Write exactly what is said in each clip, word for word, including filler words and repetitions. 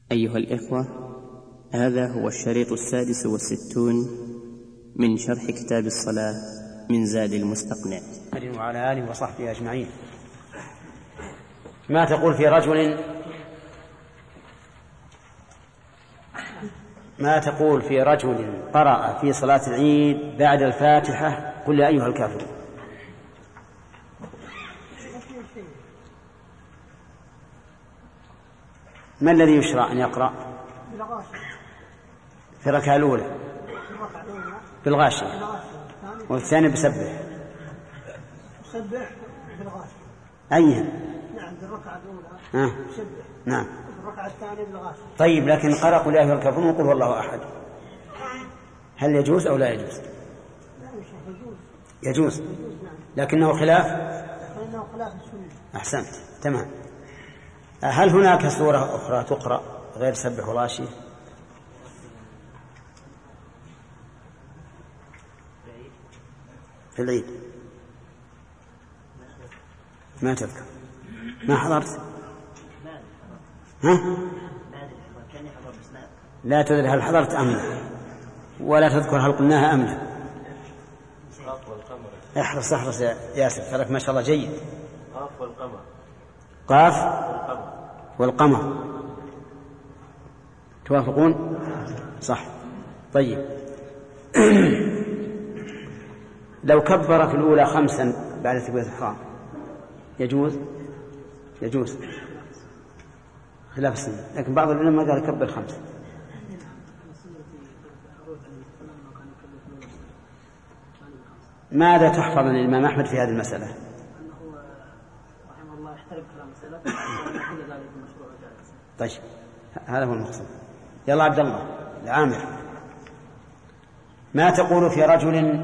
أيها الإخوة، هذا هو الشريط السادس والستون من شرح كتاب الصلاة من زاد المستقنع وعلى آله وصحبه أجمعين. ما تقول في رجل ما تقول في رجل قرأ في صلاة العيد بعد الفاتحة قل يا أيها الكافرون؟ ما الذي يشرع أن يقرأ في الركعة الأولى؟ بالغاشية، والثاني بسبح سبح بالغاشية. أيها؟ نعم بالركعة الأولى آه. سبح. نعم. بالركعة الثانية بالغاشية. طيب، لكن قرأ قل يا أيها الكافرون وقل هو الله أحد، هل يجوز أو لا يجوز؟ لا يجوز. يجوز، لكنه خلاف لأنه خلاف السنة. أحسنت، تمام. هل هناك سورة أخرى تقرأ غير سبح والغاشية؟ في العيد ما تذكر؟ ما حضرت؟ ها؟ لا تدري هل حضرت أم لا، ولا تذكر هل قلناها أم لا. احرص احرص يا ياسر، تراك ما شاء الله جيد. قاف والقمر. قاف والقمر توافقون؟ صح. طيب. لو كبر في الأولى خمسا بعد تكبيرة الإحرام يجوز؟ يجوز خلاف السنة، لكن بعض العلماء قال كبر خمسا. ماذا تحفظ عن الإمام أحمد في هذه المسألة؟ أنه رحمه الله يحترم كلام السلف وكل ذلك مشروع جائز. طيب، هذا هو المقصود. يلا عبد الله العامر، ما تقول في رجل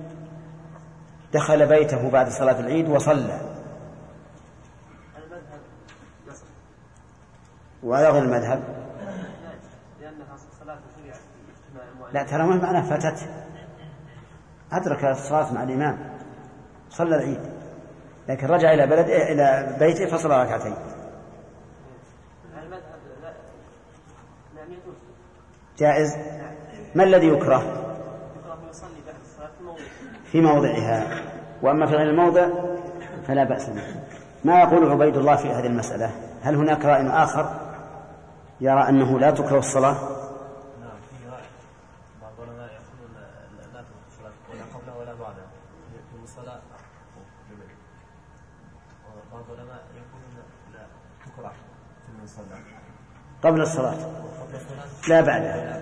دخل بيته بعد صلاة العيد وصلى؟ المذهب نصر. ولا غير المذهب؟ لأنها صلاة شريعة. لا، ترى ما معنى فاتت، أدرك الصلاة مع الإمام صلى العيد، لكن رجع إلى بلد إلى بيته فصلى ركعتين. المذهب لا نعم يجوز جائز. ما الذي يكره؟ يكره يصلي بعد الصلاة في موضع في موضعها، وأما في غير الموضع فلا بأس به. ما يقول عبيد الله في هذه المسألة؟ هل هناك رأي آخر يرى أنه لا تكره الصلاة؟ نعم، في رأي. بعض العلماء يقولون لا تكره الصلاة ولا قبلها ولا بعدها، يكون الصلاة جميل. وبعض العلماء يقولون لا تكره ثم الصلاة قبل الصلاة لا بعدها.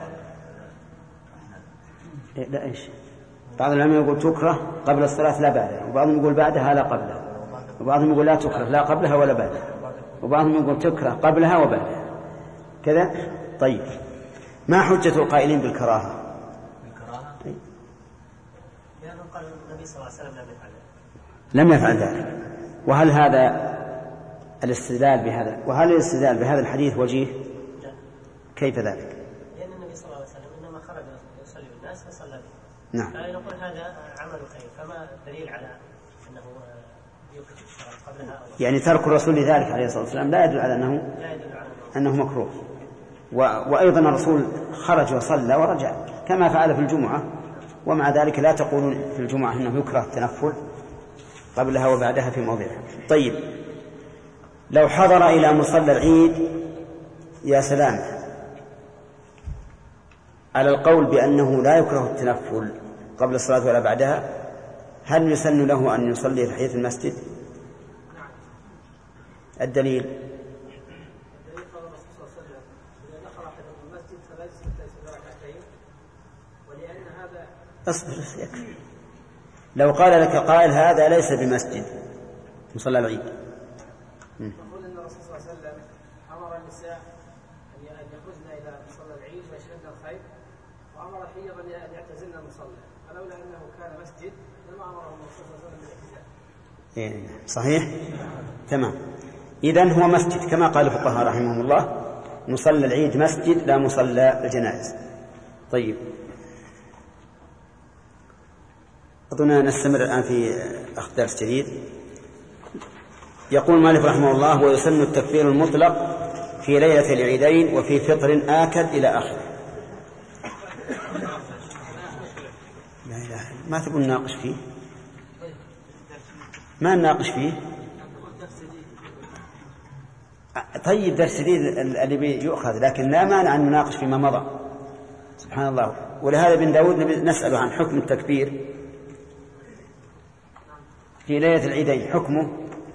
لا إيش؟ بعض العلماء يقول تكره قبل الصلاة لا بعدها، وبعضهم يقول بعدها لا قبلها، وبعضهم يقول لا تكره لا قبلها ولا بعدها، وبعضهم يقول تكره قبلها وبعدها كذا. طيب، ما حجة القائلين بالكراهة؟ بالكراهة؟ لأنه قال النبي صلى الله عليه وسلم لم يفعل ذلك. لم يفعل ذلك. وهل هذا الاستدلال بهذا وهل الاستدلال بهذا الحديث وجيه؟ كيف ذلك؟ لأن النبي صلى الله عليه وسلم إنما خرج يصلي بالناس فصلى به. نعم. فنقول هذا عمل خير، فما الدليل على أنه يكره الصلاة قبلها أو يعني ترك الرسول لذلك عليه الصلاة والسلام لا يدل على أنه لا يدل على أنه مكروه. و... وأيضا الرسول خرج وصلى ورجع كما فعل في الجمعة، ومع ذلك لا تقولون في الجمعة أنه يكره التنفل قبلها وبعدها في موضعها. طيب، لو حضر إلى مصلى العيد يا سلام على القول بأنه لا يكره التنفل قبل الصلاة ولا بعدها، هل يسن له أن يصلي في حيث المسجد؟ الدليل اصبر يكفي. لو قال لك قائل هذا ليس بمسجد مصلى العيد، نقول ان الرسول صلى الله عليه وسلم امر النساء ان يخرجن الى مصلى العيد ويشهدن الخير، وامر حيضا ان يعتزلن المصلى، فلولا انه كان مسجد لما امرهم الرسول صلى الله عليه وسلم بالاعتزال. إيه صحيح، تمام. إذن هو مسجد كما قال الفقهاء رحمهم الله، مصلى العيد مسجد لا مصلى الجنائز. طيب، أظن نستمر الآن في أخذ درس جديد. يقول مالك رحمه الله: ويسن التكبير المطلق في ليلة العيدين وفي فطر آكد إلى آخره. لا إله ما تقول ناقش فيه، ما نناقش فيه. طيب درس جديد اللي بيؤخذ، لكن لا مانع أن نناقش فيما مضى. سبحان الله. ولهذا بن داود نسأله عن حكم التكبير في ليلة العيدين، حكمه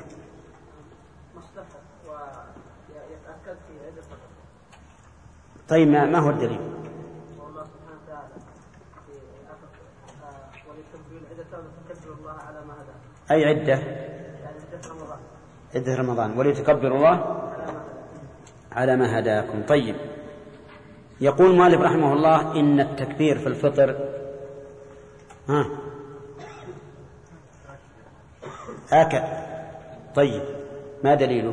طيب ما, ما هو الدليل؟ والله سبحانه وتعالى ولتكبروا العدة ولتكبروا الله على ما هداكم. أي عدة؟ يعني عدة رمضان. عدة رمضان. ولتكبروا الله على ما هداكم. طيب، يقول مالك رحمه الله إن التكبير في الفطر ها آكد. طيب ما دليله؟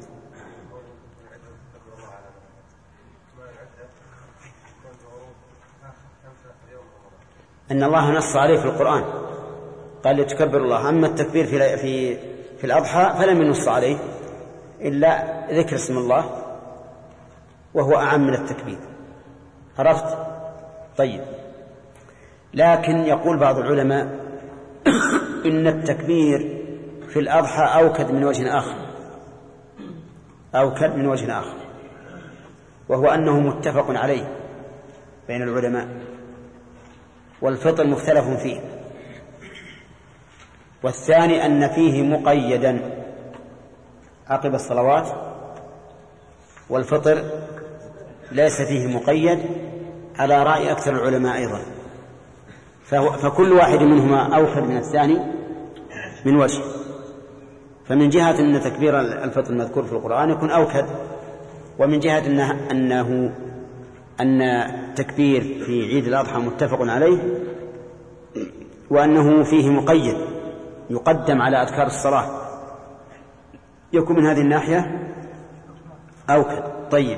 أن الله نص عليه في القرآن، قال لتكبر الله. أما التكبير في في في الأضحى فلم ينص عليه إلا ذكر اسم الله، وهو أعم من التكبير. عرفت؟ طيب، لكن يقول بعض العلماء إن التكبير في الأضحى أوكد من وجه آخر، أوكد من وجه آخر، وهو أنه متفق عليه بين العلماء، والفطر مختلف فيه. والثاني أن فيه مقيدا عقب الصلوات، والفطر ليس فيه مقيد على رأي أكثر العلماء أيضا. فكل واحد منهما أوكد من الثاني من وجه. فمن جهة أن تكبير الفطر المذكور في القرآن يكون أوكد، ومن جهة أنه, أنه أن التكبير في عيد الأضحى متفق عليه، وأنه فيه مقيد يقدم على أذكار الصلاة، يكون من هذه الناحية أوكد. طيب،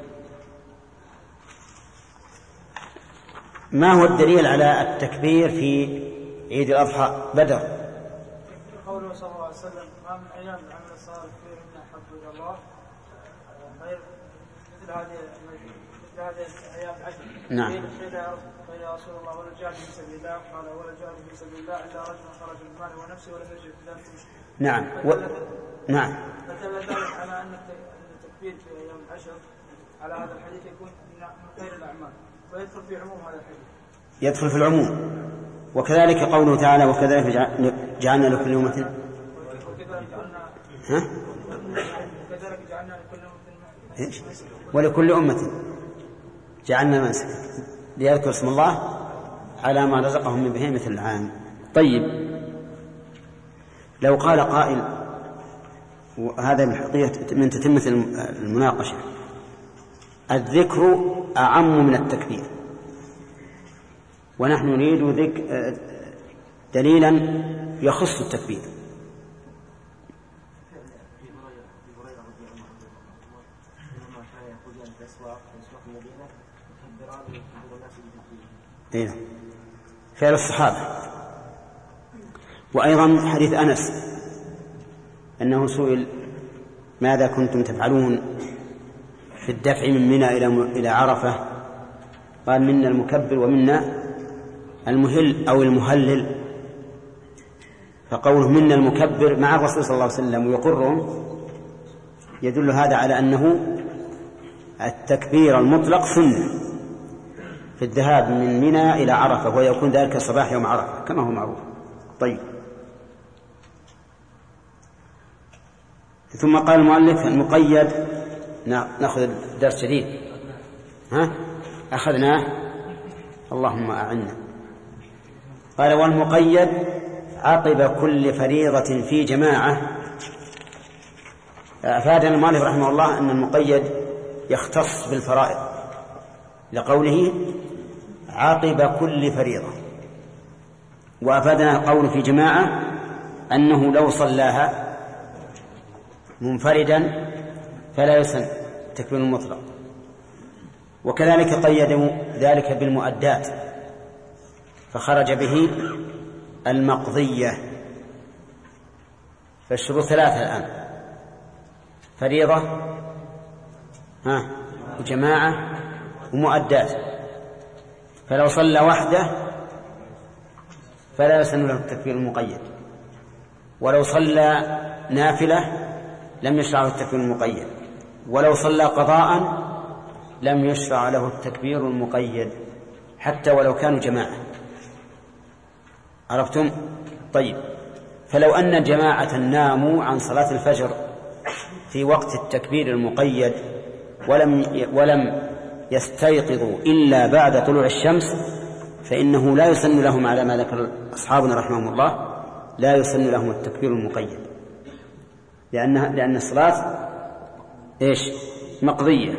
ما هو الدليل على التكبير في عيد الأضحى؟ بدر. قوله صلى الله عليه وسلم: ما من أيام العمل الصالح فيهن أحب إلى الله غير مثل هذه مثل هذه الأيام العشر. نعم. قيل يا رسول الله: ولا الجهاد في سبيل الله؟ قال: ولا الجهاد في سبيل الله إلا رجل خرج من ماله ونفسه ولم يجد في ذلك مشكلة. نعم. و... نعم. فدل ذلك على أن التكبير في أيام العشر على هذا الحديث يكون من خير الأعمال، ويدخل في عموم هذا الحديث. يدخل في العموم. وكذلك قوله تعالى: وكذلك جعلنا لكل أمة ها؟ وكذلك جعلنا لكل أمة إيش؟ ولكل أمة جعلنا منسكا ليذكر اسم الله على ما رزقهم من بهيمة الأنعام. طيب، لو قال قائل، وهذا من تتمة المناقشة: الذكر أعم من التكبير، ونحن نريد ذكر دليلا يخص التكبير. إيه؟ فعل الصحابة. وأيضا حديث أنس أنه سئل: ماذا كنتم تفعلون في الدفع من منى إلى إلى عرفة؟ قال: منا المكبر ومنا المهل أو المهلل. فقوله منا المكبر مع الرسول صلى الله عليه وسلم ويقرهم يدل هذا على أنه التكبير المطلق سنة في الذهاب من منى إلى عرفة، ويكون ذلك صباح يوم عرفة كما هو معروف. طيب، ثم قال المؤلف: المقيد. نأخذ درس جديد. ها؟ أخذناه، اللهم أعنا. قال: والمقيد عقب كل فريضة في جماعة. أفادنا المؤلف رحمه الله أن المقيد يختص بالفرائض لقوله عقب كل فريضة، وأفادنا قول في جماعة أنه لو صلاها منفردا فلا يسن تكبير المطلق. وكذلك قيدوا ذلك بالمؤدات، فخرج به المقضية. فالشروط ثلاثة الآن: فريضة ها وجماعة ومؤدات، فلو صلى وحده فلا يسن له التكبير المقيد، ولو صلى نافلة لم يشرع له التكبير المقيد، ولو صلى قضاء لم يشرع له التكبير المقيد حتى ولو كانوا جماعة. عرفتم؟ طيب، فلو أن جماعة ناموا عن صلاة الفجر في وقت التكبير المقيد ولم ولم يستيقظوا إلا بعد طلوع الشمس فإنه لا يسن لهم على ما ذكر أصحابنا رحمهم الله، لا يسن لهم التكبير المقيد، لأنها لأن الصلاة إيش؟ مقضية.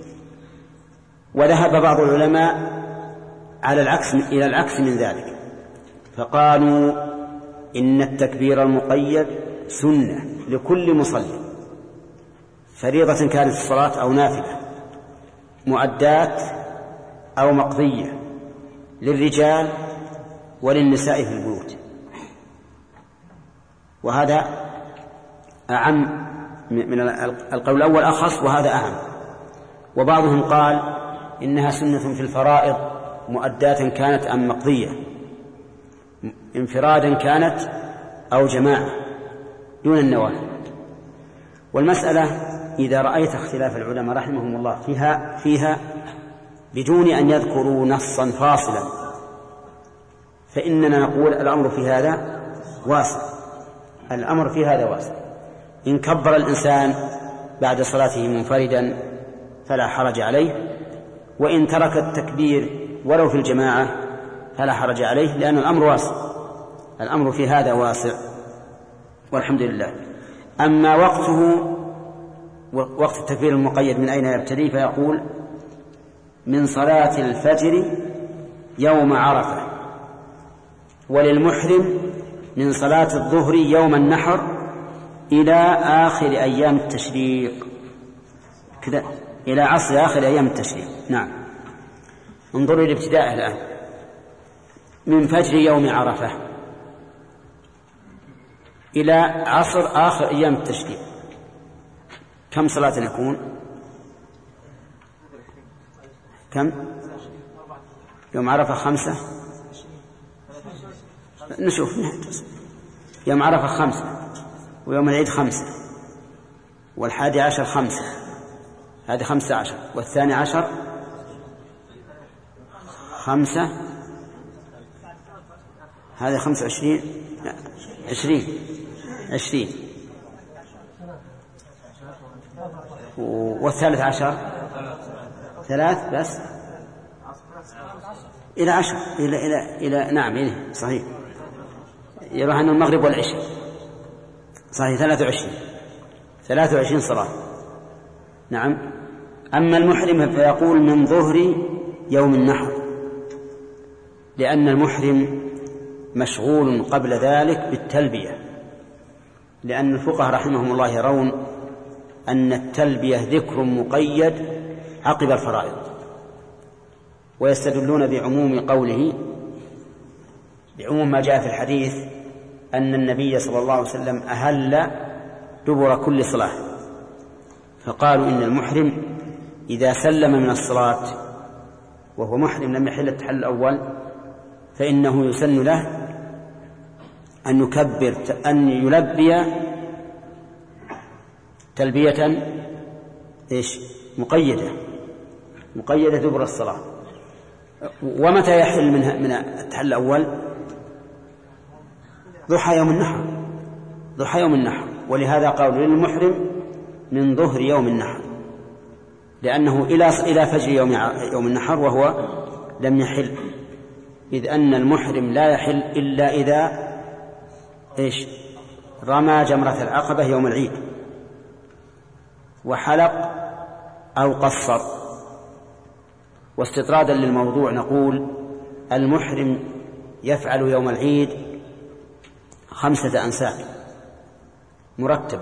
وذهب بعض العلماء على العكس إلى العكس من ذلك، فقالوا إن التكبير المقيد سنة لكل مصلي، فريضة كانت الصلاة أو نافلة، مؤدات أو مقضية، للرجال وللنساء في البيوت. وهذا أعم من القول الأول أخص، وهذا أعم. وبعضهم قال إنها سنة في الفرائض، مؤدات كانت أم مقضية، انفرادا كانت أو جماعة دون النوافل. والمسألة إذا رأيت اختلاف العلماء رحمهم الله فيها فيها بدون أن يذكروا نصا فاصلا، فإننا نقول الأمر في هذا واسع، الأمر في هذا واسع. إن كبر الإنسان بعد صلاته منفردا فلا حرج عليه، وإن ترك التكبير ولو في الجماعة فلا حرج عليه، لأن الأمر واسع، الأمر في هذا واسع والحمد لله. أما وقته، وقت التكبير المقيد من أين يبتدي؟ فيقول من صلاة الفجر يوم عرفة، وللمحرم من صلاة الظهر يوم النحر إلى آخر أيام التشريق، كذا إلى عصر آخر أيام التشريق. نعم، انظروا الابتداء الآن، من فجر يوم عرفة إلى عصر آخر أيام التشريق كم صلاة يكون؟ كم؟ يوم عرفة خمسة، نشوف يوم عرفة خمسة، ويوم العيد خمسة، والحادي عشر خمسة، هذه خمسة عشر، والثاني عشر خمسة، هذه خمسة وعشرين، عشرين عشرين، والثالث عشر ثلاث بس إلى عشر، إلى إلى إلى نعم إلى صحيح، يروح أن المغرب والعشاء صحيح، ثلاثة وعشرين ثلاثة وعشرين صلاة. نعم. أما المحرم فيقول من ظهر يوم النحر، لأن المحرم مشغول قبل ذلك بالتلبية، لأن الفقهاء رحمهم الله يرون أن التلبية ذكر مقيد عقب الفرائض، ويستدلون بعموم قوله، بعموم ما جاء في الحديث أن النبي صلى الله عليه وسلم أهل دبر كل صلاة، فقالوا إن المحرم إذا سلم من الصلاة وهو محرم لم يحل التحلل الأول فإنه يسن له أن يكبر، أن يلبي تلبية إيش؟ مقيدة مقيدة دبر الصلاة. ومتى يحل منها من التحلل الأول؟ ضحى يوم النحر، ضحى يوم النحر. ولهذا قالوا للمحرم من ظهر يوم النحر، لأنه إلى إلى فجر يوم يوم النحر وهو لم يحل، إذ أن المحرم لا يحل إلا إذا إيش؟ رمى جمرة العقبة يوم العيد وحلق أو قصر. واستطرادا للموضوع نقول المحرم يفعل يوم العيد خمسة أنساك مرتبة: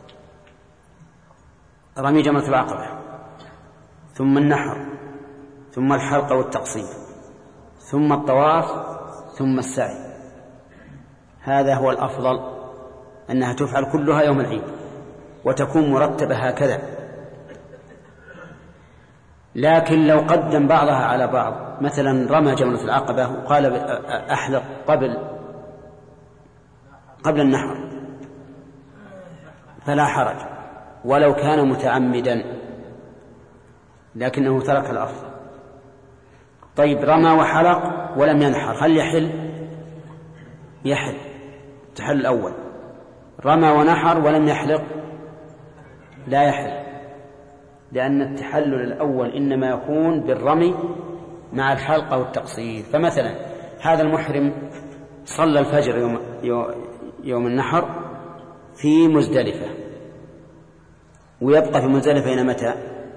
رمي جمرة العقبة، ثم النحر، ثم الحلق والتقصير، ثم الطواف، ثم السعي. هذا هو الأفضل، أنها تفعل كلها يوم العيد وتكون مرتبة هكذا. لكن لو قدم بعضها على بعض، مثلا رمى جمرة العقبة وقال أحلق قبل قبل النحر فلا حرج ولو كان متعمدا لكنه ترك الأفضل. طيب رمى وحلق ولم ينحر، هل يحل؟ يحل، تحل الأول. رمى ونحر ولم يحلق لا يحل، لأن التحلل الأول إنما يكون بالرمي مع الحلق أو التقصير. فمثلا هذا المحرم صلى الفجر يوم, يوم النحر في مزدلفة، ويبقى في مزدلفة إلى متى؟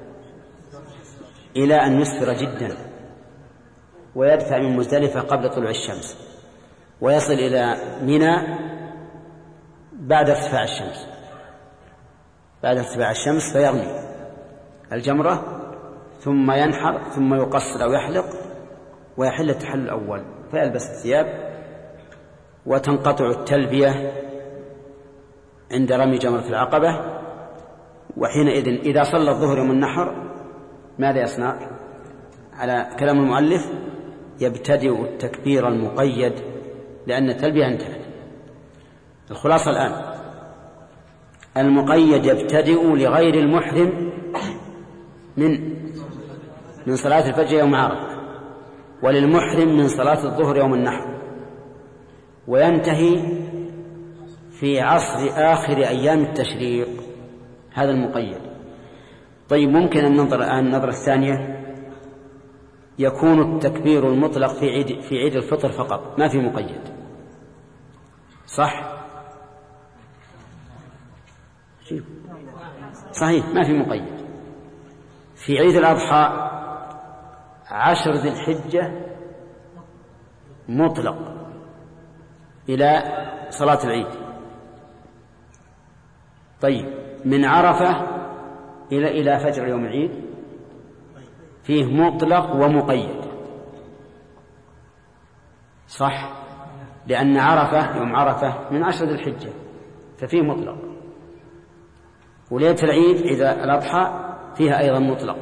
إلى أن يسفر جدا، ويدفع من مزدلفة قبل طلوع الشمس، ويصل إلى منى بعد ارتفاع الشمس بعد ارتفاع الشمس فيرمي الجمرة ثم ينحر ثم يقصر أو يحلق ويحل التحلل الأول، فيلبس الثياب وتنقطع التلبية عند رمي جمرة العقبة. وحينئذ إذا صلى الظهر يوم النحر ماذا يصنع؟ على كلام المؤلف يبتدئ التكبير المقيد لأن التلبية انتهت. الخلاصة الآن المقيد يبتدئ لغير المحرم من من صلاة الفجر يوم عرفة، وللمحرم من صلاة الظهر يوم النحر، وينتهي في عصر آخر أيام التشريق. هذا المقيد. طيب ممكن أن ننظر الآن النظرة الثانية، يكون التكبير المطلق في عيد في عيد الفطر فقط، ما في مقيد، صح؟ صحيح، ما في مقيد. في عيد الأضحى عشر ذي الحجة مطلق إلى صلاة العيد. طيب من عرفة إلى إلى فجر يوم العيد فيه مطلق ومقيد، صح؟ لأن عرفة يوم عرفة من عشر ذي الحجة ففيه مطلق، وليلة العيد إذا الأضحى فيها أيضا مطلق،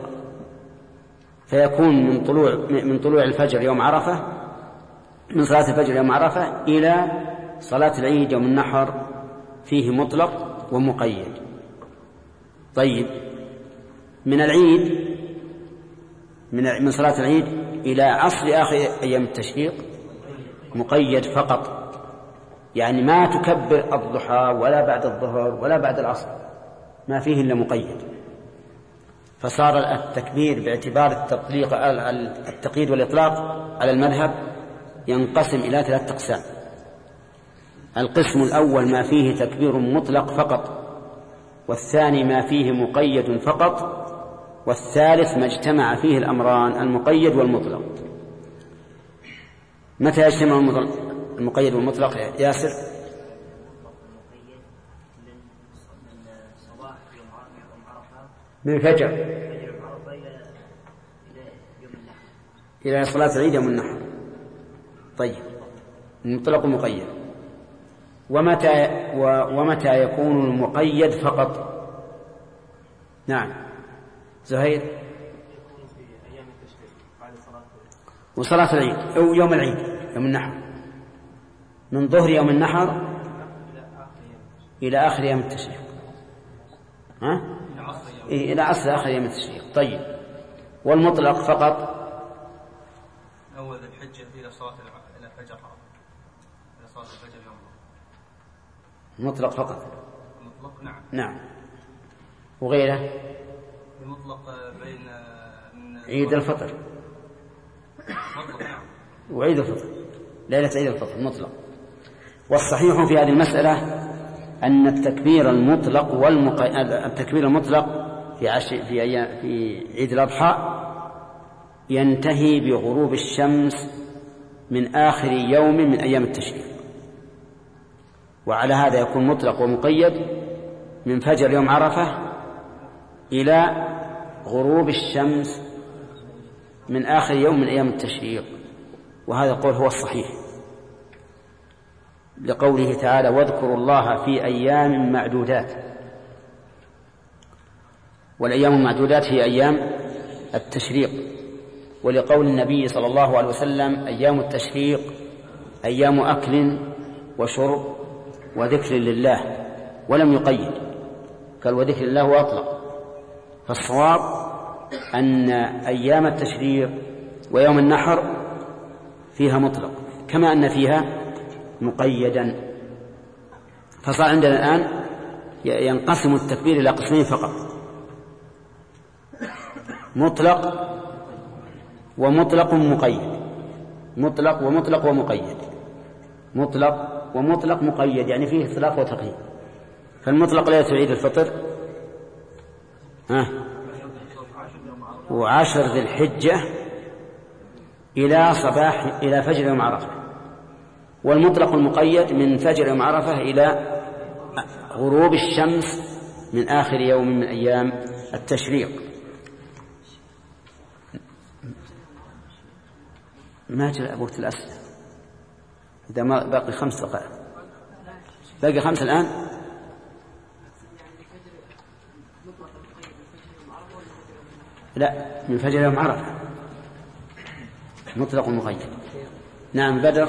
فيكون من طلوع من طلوع الفجر يوم عرفة من صلاة الفجر يوم عرفة إلى صلاة العيد يوم النحر فيه مطلق ومقيد. طيب من العيد من من صلاة العيد إلى عصر آخر أيام التشريق مقيد فقط، يعني ما تكبر الضحى ولا بعد الظهر ولا بعد العصر، ما فيه إلا مقيد. فصار التكبير باعتبار التطليق التقييد والإطلاق على المذهب ينقسم إلى ثلاثة أقسام. القسم الأول ما فيه تكبير مطلق فقط، والثاني ما فيه مقيد فقط، والثالث ما اجتمع فيه الأمران المقيد والمطلق. متى يجتمع المقيد والمطلق يا ياسر؟ من الفجر إلى صلاة العيد يوم النحر. طيب المطلق مقيد. ومتى ومتى يكون المقيد فقط؟ نعم زهير. وصلاة العيد أو يوم العيد يوم النحر من ظهر يوم النحر إلى آخر يوم التشريق، ها؟ إيه إلى عصر آخر يوم التشريق. طيب والمطلق فقط أول الحجة إلى صلاة إلى فجر إلى صلاة الفجر يوم مطلق فقط. المطلق نعم نعم. وغيره المطلق بين من عيد الفطر مطلق نعم وعيد الفطر ليلة عيد الفطر مطلق. والصحيح في هذه المسألة أن التكبير المطلق والمق... التكبير المطلق في عش... في أيام في عيد الأضحى ينتهي بغروب الشمس من آخر يوم من أيام التشريق، وعلى هذا يكون مطلق ومقيد من فجر يوم عرفة إلى غروب الشمس من آخر يوم من أيام التشريق. وهذا القول هو الصحيح لقوله تعالى واذكروا الله في أيام معدودات، والأيام المعدودات هي أيام التشريق، ولقول النبي صلى الله عليه وسلم: أيام التشريق أيام أكل وشرب وذكر لله، ولم يقيد، قال وذكر الله وأطلق. فالصواب أن أيام التشريق ويوم النحر فيها مطلق، كما أن فيها مقيدا. فصار عندنا الآن ينقسم التكبير إلى قسمين فقط: مطلق ومطلق مقيد. مطلق ومطلق ومقيد. مطلق ومطلق مقيد، يعني فيه اختلاف وتقييد. فالمطلق ليلة عيد الفطر ها وعشر ذي الحجة إلى صباح إلى فجر يوم عرفة. والمطلق المقيد من فجر يوم عرفة إلى غروب الشمس من آخر يوم من أيام التشريق. ما جاء وقت الأسئلة، إذا ما باقي خمس دقائق، باقي خمس الآن. لا، من فجر يوم عرفة مطلق مقيد. نعم بدر.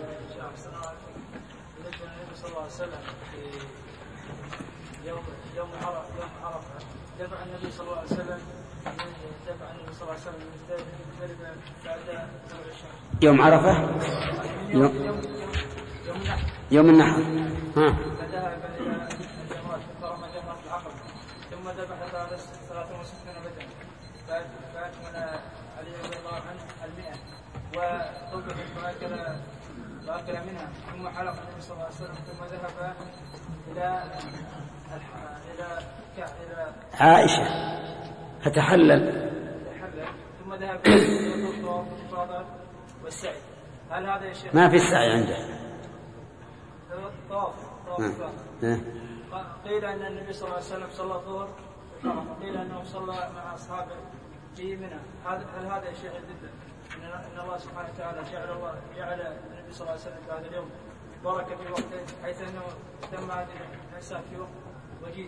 يوم عرفة دفع النبي صلى الله عليه وسلم دفع النبي صلى الله عليه وسلم من بعد طلوع الشمس. يوم عرفة يوم, يوم النحر. ها. فذهب إلى الجمرات فرمى جمرة العقبة، ثم ذبح ثلاثة وستين بدنا، فأكمل علي رضي الله عنه المئة وطبخت فأكل فأكل منها، ثم حلق النبي صلى الله عليه وسلم، ثم ذهب إلى إلى إلى عائشة فتحلل، ثم ذهب إلى الطواف والإفاضة والسعي. هل هذا يا شيخ؟ ما في السعي عنده. طواف طواف قيل أن النبي صلى الله عليه وسلم صلى الظهر وقيل أنه صلى مع أصحابه في منى. هل هذا يا شيخ يدل إن الله سبحانه وتعالى جعل الله جعل النبي صلى الله عليه وسلم في هذا اليوم بركة في وقته، حيث أنه تم هذه الإحسان في وقت وجيز؟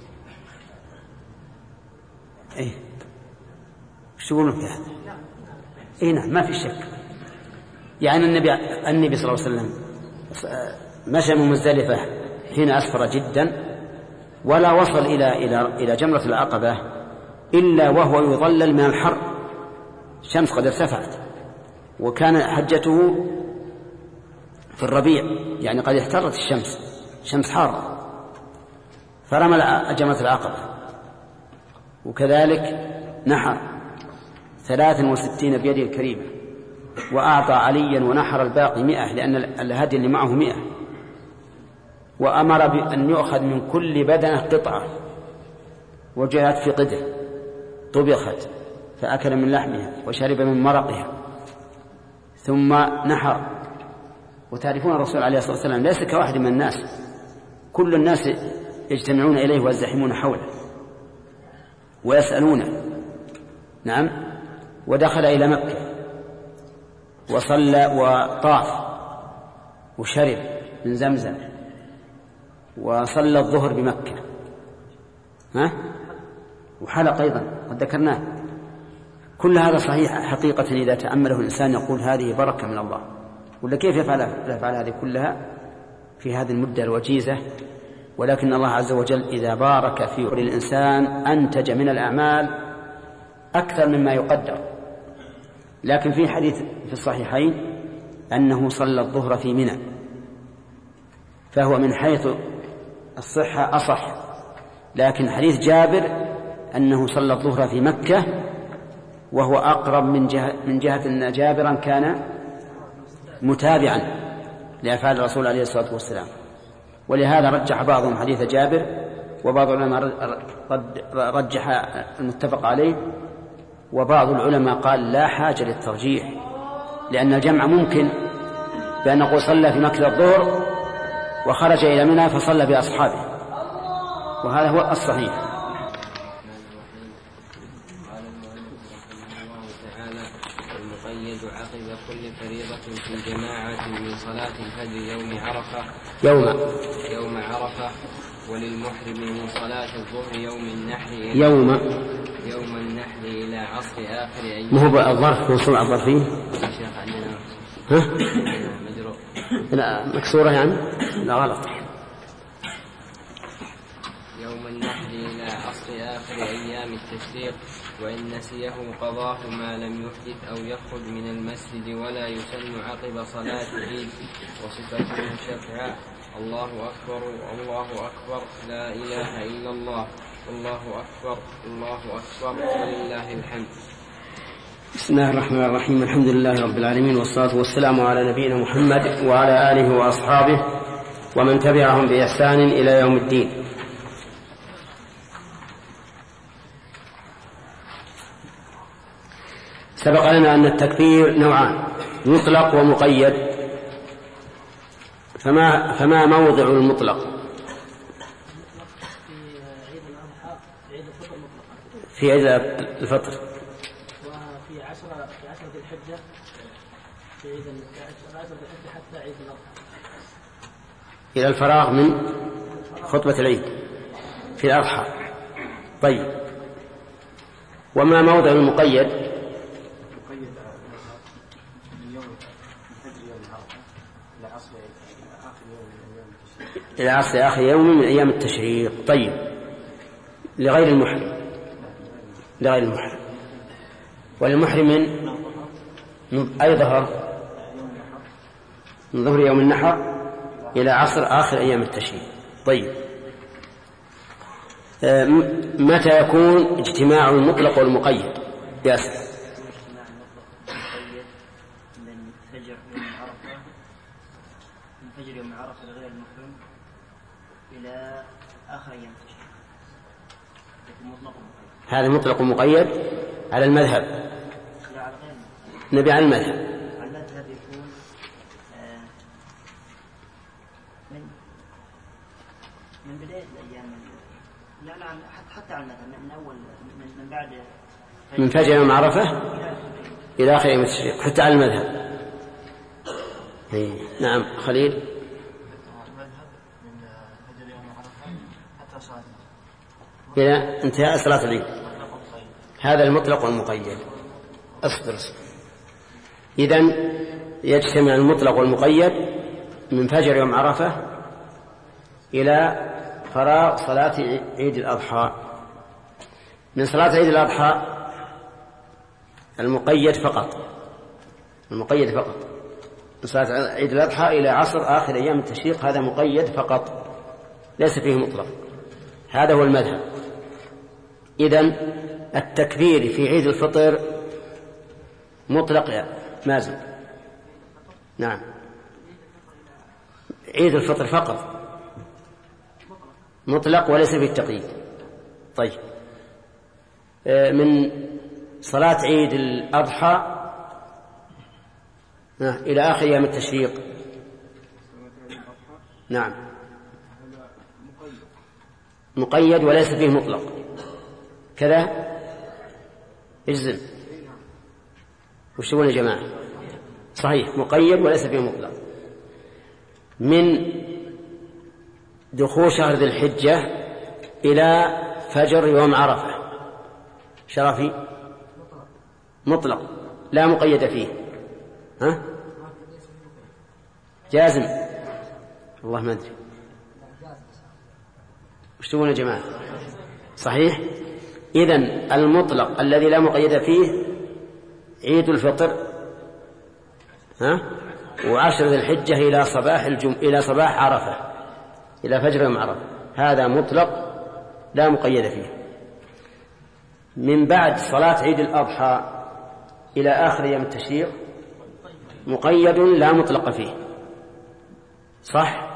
إيه وش تقولون في هذا؟ إيه نعم، ما في شك. يعني النبي النبي صلى الله عليه وسلم مشى من مزدلفة حين أسفر جدا، ولا وصل إلى إلى إلى جمرة العقبة إلا وهو يظلل من الحر، الشمس قد ارتفعت، وكان حجته في الربيع، يعني قد احترت الشمس، شمس حارة، فرمى جمرة العقبة. وكذلك نحر ثلاثا وستين بيده الكريمة، وأعطى عليا ونحر الباقي مئة، لأن الهدي اللي معه مئة، وأمر بأن يؤخذ من كل بدنة قطعة وجاءت في قدر طبخت فأكل من لحمها وشرب من مرقها ثم نحر. وتعرفون الرسول عليه الصلاة والسلام ليس كواحد من الناس، كل الناس يجتمعون إليه ويزدحمون حوله ويسألونه. نعم. ودخل إلى مكة وصلى وطاف وشرب من زمزم وصلى الظهر بمكة، ها؟ وحلق أيضا قد ذكرناه. كل هذا صحيح حقيقة إذا تأمله الإنسان يقول هذه بركة من الله، ولا كيف يفعل, يفعل هذه كلها في هذه المدة الوجيزة؟ ولكن الله عز وجل إذا بارك في عمر الإنسان أنتج من الأعمال أكثر مما يقدر. لكن في حديث في الصحيحين أنه صلى الظهر في منى، فهو من حيث الصحة أصح. لكن حديث جابر أنه صلى الظهر في مكة وهو أقرب من جهة, من جهة أن جابرا كان متابعا لأفعال الرسول عليه الصلاة والسلام، ولهذا رجح بعضهم حديث جابر، وبعض العلماء رجح المتفق عليه، وبعض العلماء قال لا حاجة للترجيح، لأن الجمع ممكن، بأن نقول صلى في مكة الظهر وخرج إلى منى فصلى بأصحابه، وهذا هو الصحيح. المقيد عقب كل فريضة في الجماعة من صلاة الفجر يوم عرفة يوم يوم عرفة وللمحرم من صلاة الظهر يوم النحر يوم يوم النحر المهدي إلى عصر آخر أيام. ما هو الظرف منصوب على الظرفين؟ الشيخ عندنا ها؟ مجرور. لا مكسورة يعني؟ لا غلط. يوم المهدي إلى عصر آخر أيام التشريق، وإن نسيه قضاه ما لم يحدث أو يخرج من المسجد، ولا يسن عقب صلاة العيد. وصفته شفعاء: الله أكبر الله أكبر لا إله إلا الله الله أكبر الله أكبر ولله الحمد. بسم الله الرحمن الرحيم. الحمد لله رب العالمين، والصلاة والسلام على نبينا محمد وعلى آله وأصحابه ومن تبعهم بإحسان إلى يوم الدين. سبق لنا أن التكبير نوعان: مطلق ومقيد. فما, فما موضع المطلق؟ في عيد الفطر، وفي عشرة في عشرة ذي الحجة، في عيد عشرة ذي الحجة حتى عيد الأضحى، إلى الفراغ من خطبة العيد في الأضحى. طيب، وما موضع المقيد؟ إلى عصر آخر يوم من أيام التشريق. طيب، لغير المحرم، لغير المحرم. وللمحرم من أي ظهر؟ من ظهر يوم النحر إلى عصر آخر أيام التشريق. طيب، متى يكون اجتماع المطلق والمقيد؟ ياسر. من فجر يوم عرفة من فجر يوم عرفة لغير المحرم إلى آخر أيام التشريق. هذا مطلق ومقيد على المذهب. لا، على غير نبي على المذهب. على المذهب يكون آه من من بداية الأيام. لا لا، حتى على المذهب من أول من, من بعد من فجر يوم عرفة إلى آخر يوم التشريق، حتى على المذهب. نعم خليل. المذهب من فجر يوم عرفة حتى صلاة إلى انتهاء صلاة العيد. هذا المطلق والمقيد. أصبر أصبر. إذن يجتمع المطلق والمقيد من فجر يوم عرفة إلى فراغ صلاة عيد الأضحى. من صلاة عيد الأضحى المقيد فقط، المقيد فقط من صلاة عيد الأضحى إلى عصر آخر أيام التشريق، هذا مقيد فقط ليس فيه مطلق. هذا هو المذهب. إذن التكبير في عيد الفطر مطلق يا مازن. نعم، عيد الفطر فقط مطلق وليس فيه التقييد. طيب، من صلاة عيد الأضحى إلى آخر أيام التشريق. نعم، مقيد وليس فيه مطلق كذا. اجزم. وش تقول يا جماعة؟ صحيح، مقيد وليس فيه مطلق. من دخول شهر ذي الحجة إلى فجر يوم عرفة شرفي مطلق لا مقيد فيه. ها؟ جازم. والله ما أدري وش تقول يا جماعة؟ صحيح. إذن المطلق الذي لا مقيد فيه عيد الفطر، ها؟ وعشر ذي الحجة إلى صباح الجم... إلى صباح عرفة إلى فجر يوم عرفة، هذا مطلق لا مقيد فيه. من بعد صلاة عيد الأضحى إلى آخر أيام التشريق مقيد لا مطلق فيه. صح؟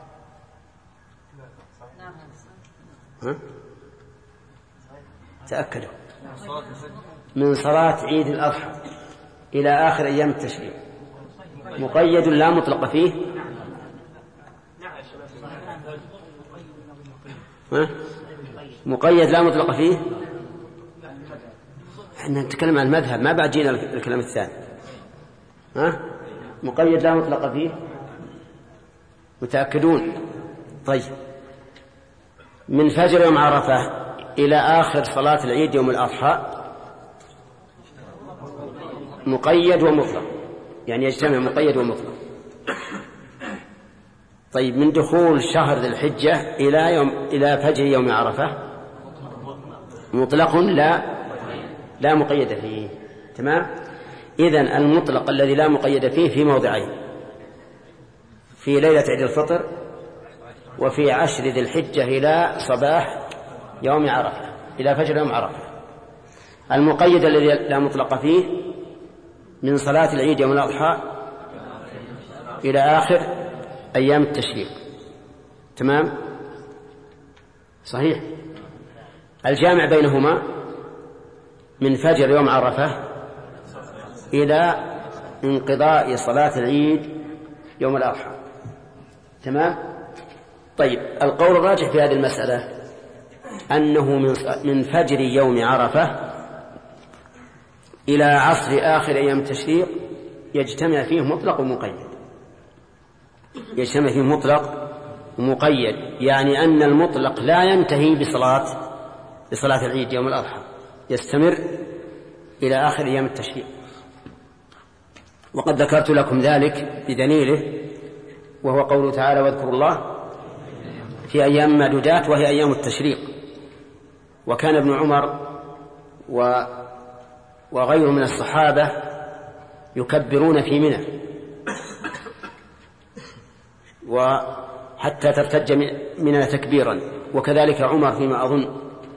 ها؟ تأكدوا. من صلاة عيد الأضحى إلى آخر أيام التشريق مقيد لا مطلق فيه. ها؟ مقيد لا مطلق فيه. احنا نتكلم عن المذهب، ما بعد جينا الكلام الثاني. ها؟ مقيد لا مطلق فيه. متأكدون؟ طيب، من فجر يوم عرفة إلى آخر صلاة العيد يوم الأضحى مقيد ومطلق، يعني يجتمع مقيد ومطلق. طيب من دخول شهر ذي الحجة إلى يوم إلى فجر يوم عرفة مطلق لا لا مقيد فيه. تمام. إذن المطلق الذي لا مقيد فيه في موضعين: في ليلة عيد الفطر وفي عشر ذي الحجة إلى صباح يوم عرفة إلى فجر يوم عرفة. المقيد الذي لا مطلق فيه من صلاة العيد يوم الأضحى إلى آخر أيام التشريق. تمام. صحيح. الجامع بينهما من فجر يوم عرفة إلى انقضاء صلاة العيد يوم الأضحى. تمام. طيب القول الراجح في هذه المسألة أنه من فجر يوم عرفة إلى عصر آخر أيام التشريق يجتمع فيه مطلق ومقيد. يجتمع فيه مطلق ومقيد، يعني أن المطلق لا ينتهي بصلاة بصلاة العيد يوم الأضحى، يستمر إلى آخر أيام التشريق. وقد ذكرت لكم ذلك بدليله، وهو قوله تعالى: واذكروا الله في أيام معدودات، وهي أيام التشريق. وكان ابن عمر و وغيره من الصحابة يكبرون في منى وحتى ترتج منى تكبيرا، وكذلك عمر فيما أظن.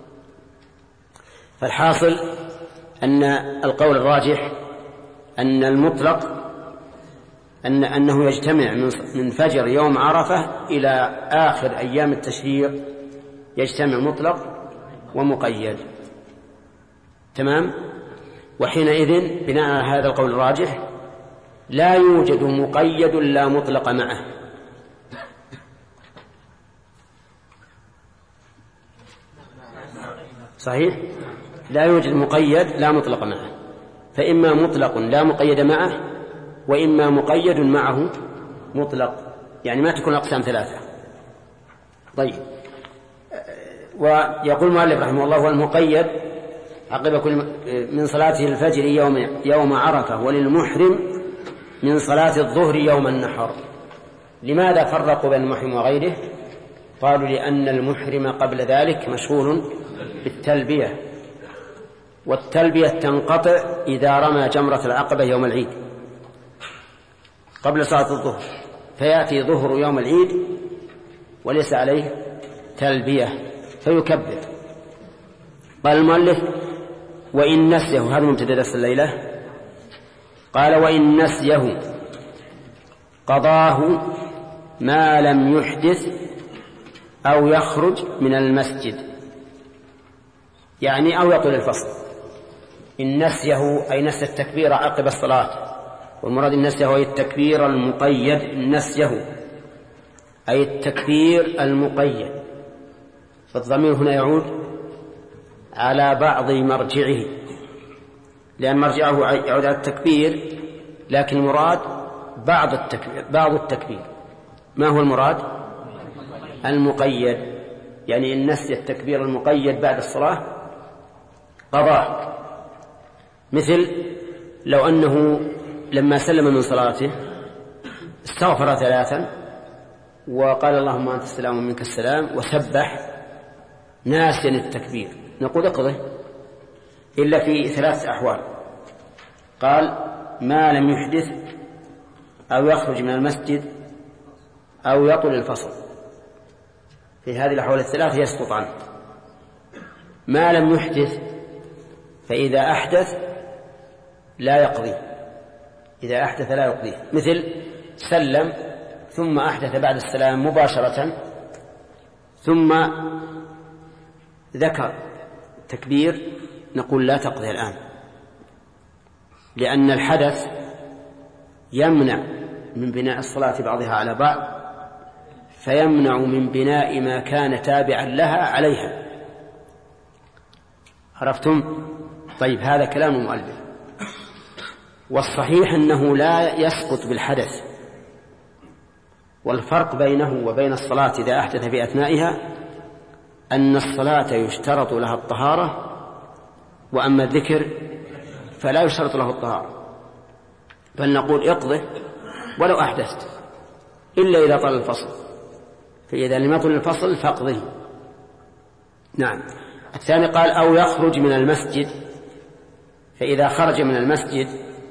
فالحاصل أن القول الراجح أن المطلق أن أنه يجتمع من فجر يوم عرفة إلى آخر أيام التشريق، يجتمع مطلق ومقيد. تمام. وحينئذ بناء على هذا القول الراجح لا يوجد مقيد لا مطلق معه. صحيح. لا يوجد مقيد لا مطلق معه، فإما مطلق لا مقيد معه، وإما مقيد معه مطلق، يعني ما تكون أقسام ثلاثة. طيب. ويقول المؤلف رحمه الله: والمقيد عقب كل من صلاته الفجر يوم يوم عرفة، وللمحرم من صلاة الظهر يوم النحر. لماذا فرقوا بين المحرم وغيره؟ قالوا: لأن المحرم قبل ذلك مشغول بالتلبية، والتلبية تنقطع إذا رمى جمرة العقبة يوم العيد قبل صلاة الظهر، فيأتي ظهر يوم العيد وليس عليه تلبية فيكبر. قال المؤلف: وإن نسيه، هذا مبتدأ درس الليلة. قال: وإن نسيه قضاه ما لم يحدث أو يخرج من المسجد، يعني أو يطول الفصل. إن نسيه أي نسي التكبير عقب الصلاة، والمراد النسيه هو التكبير المقيد. نسيه أي التكبير المقيد، فالضمير هنا يعود على بعض مرجعه، لأن مرجعه يعود على التكبير، لكن المراد بعض التكبير. بعض التكبير ما هو المراد؟ المقيد، يعني إن نسي التكبير المقيد بعد الصلاة قضاه. مثل لو أنه لما سلم من صلاته استغفر ثلاثا وقال: اللهم أنت السلام ومنك السلام، وسبح ناسيا التكبير، نقول اقضه، إلا في ثلاث أحوال. قال: ما لم يحدث أو يخرج من المسجد أو يطول الفصل، في هذه الأحوال الثلاث يسقط عنه. ما لم يحدث، فإذا أحدث لا يقضي، إذا أحدث لا يقضيه. مثل سلم ثم أحدث بعد السلام مباشرة ثم ذكر تكبير، نقول لا تقضي الآن، لأن الحدث يمنع من بناء الصلاة بعضها على بعض، فيمنع من بناء ما كان تابعا لها عليها. عرفتم؟ طيب، هذا كلام المؤلف. والصحيح أنه لا يسقط بالحدث، والفرق بينه وبين الصلاة إذا أحدث في أثنائها أن الصلاة يشترط لها الطهارة، وأما الذكر فلا يشترط له الطهارة. بل نقول اقضه ولو أحدثت إلا إذا طال الفصل، فإذا لم يطل الفصل فاقضه. نعم. الثاني قال أو يخرج من المسجد، فإذا خرج من المسجد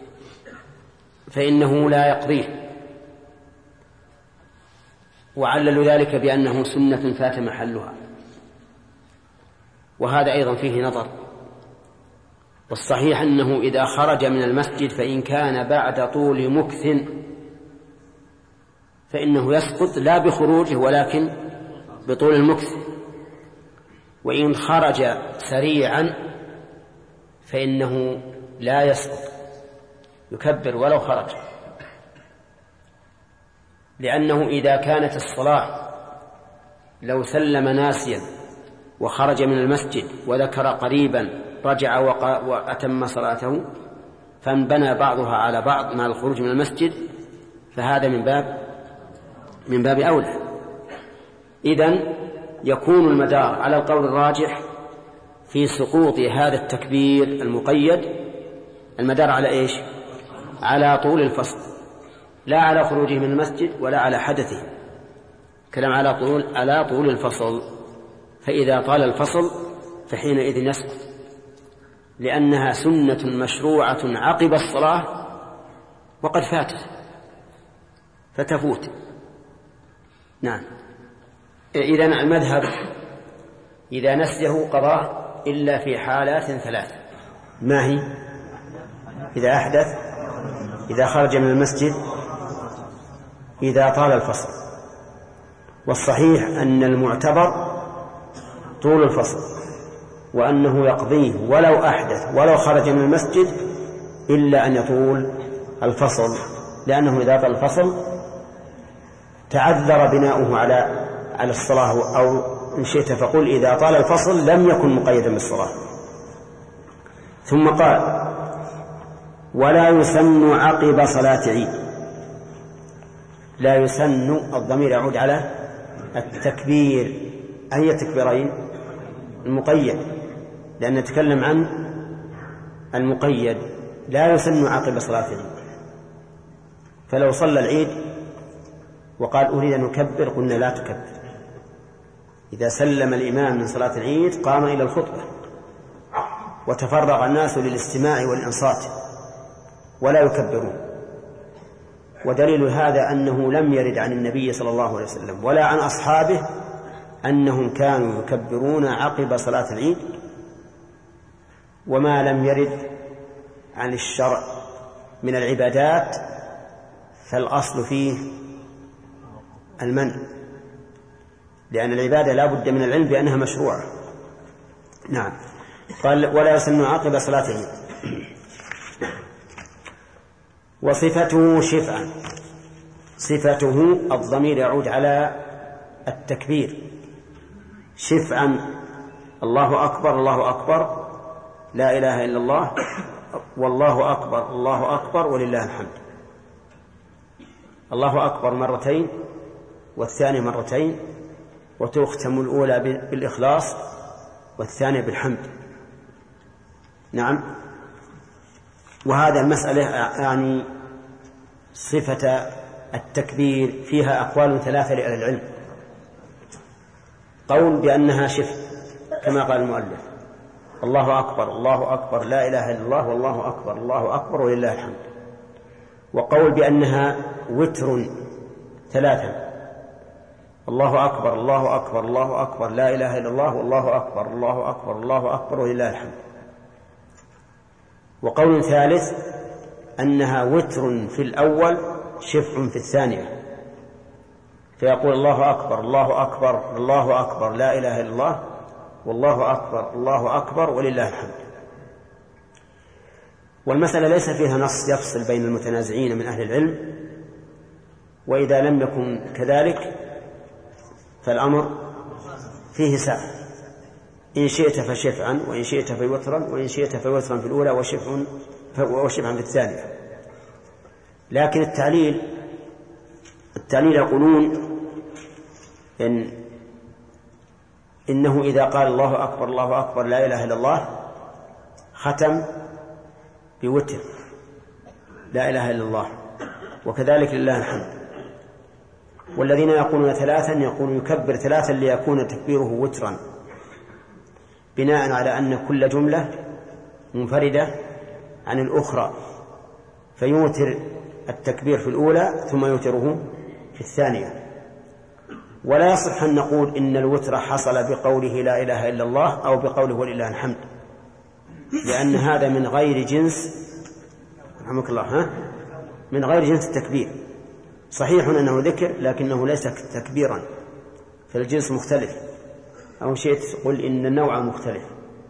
فإنه لا يقضيه، وعلل ذلك بأنه سنة فات محلها، وهذا أيضا فيه نظر. والصحيح أنه إذا خرج من المسجد فإن كان بعد طول مكث فإنه يسقط لا بخروجه ولكن بطول المكث، وإن خرج سريعا فإنه لا يسقط، يكبر ولو خرج، لأنه إذا كانت الصلاة لو سلم ناسيا وخرج من المسجد وذكر قريبا رجع وأتم صلاته فانبنى بعضها على بعض مع الخروج من المسجد، فهذا من باب من باب أولى. إذن يكون المدار على القول الراجح في سقوط هذا التكبير المقيد، المدار على إيش؟ على طول الفصل، لا على خروجه من المسجد ولا على حدثه، كلام على طول على طول الفصل. فإذا طال الفصل فحينئذ يسقط، لأنها سنة مشروعة عقب الصلاة وقد فاتت فتفوت. نعم. إذن المذهب إذا نسيه قضاه إلا في حالات ثلاث. ما هي؟ إذا أحدث، إذا خرج من المسجد، إذا طال الفصل. والصحيح أن المعتبر طول الفصل، وأنه يقضيه ولو أحدث ولو خرج من المسجد إلا أن يطول الفصل، لأنه إذا طال الفصل تعذر بناؤه على على الصلاة، أو إن شئت فقل إذا طال الفصل لم يكن مقيدا بالصلاة. ثم قال ولا يسن عقب صلاة عيد. لا يسن الضمير يعود على التكبير، أي تكبيرين؟ المقيد، لأن نتكلم عن المقيد. لا يسن عقب صلاة العيد، فلو صلى العيد وقال أريد أن نكبر قلنا لا تكبر. إذا سلم الإمام من صلاة العيد قام إلى الخطبة وتفرغ الناس للاستماع والإنصات ولا يكبرون. ودليل هذا أنه لم يرد عن النبي صلى الله عليه وسلم ولا عن أصحابه أنهم كانوا يكبرون عقب صلاة العيد، وما لم يرد عن الشرع من العبادات فالأصل فيه المنع، لأن العبادة لا بد من العلم بأنها مشروعة. نعم. قال ولا يسن عقب صلاة العيد. وصفته شفعا. صفته الضمير يعود على التكبير. شفعا الله أكبر الله أكبر لا إله إلا الله والله أكبر الله أكبر ولله الحمد. الله أكبر مرتين والثانية مرتين، وتختم الأولى بالإخلاص والثانية بالحمد. نعم. وهذا المسألة يعني صفة التكبير فيها أقوال ثلاثة لأهل العلم. قول بأنها شفع كما قال المؤلف الله أكبر الله أكبر لا إله إلا الله والله أكبر الله أكبر ولله الحمد. وقول بأنها وتر ثلاثا الله أكبر الله أكبر الله أكبر لا إله إلا الله والله أكبر الله أكبر الله أكبر ولله الحمد. وقول ثالث أنها وتر في الأول شفع في الثانية، فيقول الله أكبر الله أكبر الله أكبر لا إله إلا الله والله أكبر الله أكبر ولله الحمد. والمسألة ليس فيها نص يفصل بين المتنازعين من أهل العلم، وإذا لم يكن كذلك فالأمر فيه سعة، إن شئت فشفعا وإن شئت فوترا وإن شئت فوترا في الأولى وشفعا وشفعا في الثانية. لكن التعليل التعليل يقولون إن إنه إذا قال الله أكبر الله أكبر لا إله إلا الله ختم بوتر، لا إله إلا الله، وكذلك لله الحمد. والذين يقولون ثلاثا يقولون يكبر ثلاثا ليكون تكبيره وترا، بناء على أن كل جملة منفردة عن الأخرى، فيوتر التكبير في الأولى ثم يوتره في الثانية. ولا يصح أن نقول إن الوتر حصل بقوله لا إله إلا الله أو بقوله ولله الحمد، لأن هذا من غير جنس رحمك الله ها من غير جنس التكبير. صحيح أنه ذكر لكنه ليس تكبيرا، فالجنس مختلف، أو شئت قل إن النوع مختلف.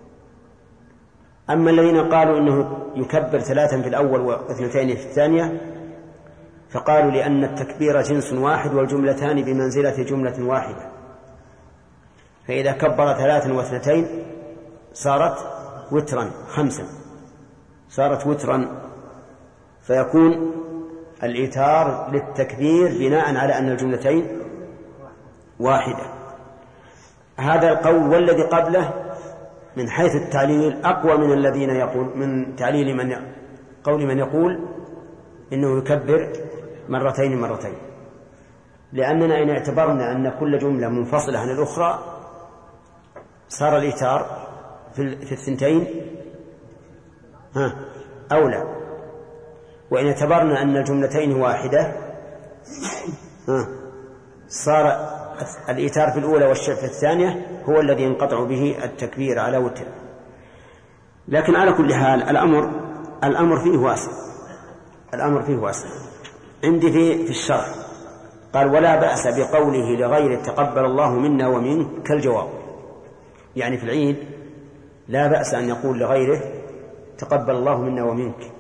أما الذين قالوا إنه يكبر ثلاثا في الأول واثنتين في الثانية فقالوا لأن التكبير جنس واحد والجملتان بمنزلة جملة واحدة، فإذا كبر ثلاثا واثنتين صارت وترا خمسا، صارت وترا، فيكون الإيتار للتكبير بناء على أن الجملتين واحدة. هذا القول والذي قبله من حيث التعليل أقوى من الذين يقول من تعليل من قول من يقول إنه يكبر مرتين مرتين، لأننا إن اعتبرنا أن كل جملة منفصلة عن الأخرى صار الإيتار في الثنتين ها أولى، وإن اعتبرنا أن الجملتين واحدة ها صار الإيتار في الأولى والشف في الثانية هو الذي ينقطع به التكبير على وتر. لكن على كل حال الأمر الأمر فيه واسع، الأمر فيه واسع. عندي في في الشرح قال ولا بأس بقوله لغير تقبل الله منا ومنك كالجواب، يعني في العيد لا بأس أن يقول لغيره تقبل الله منا ومنك،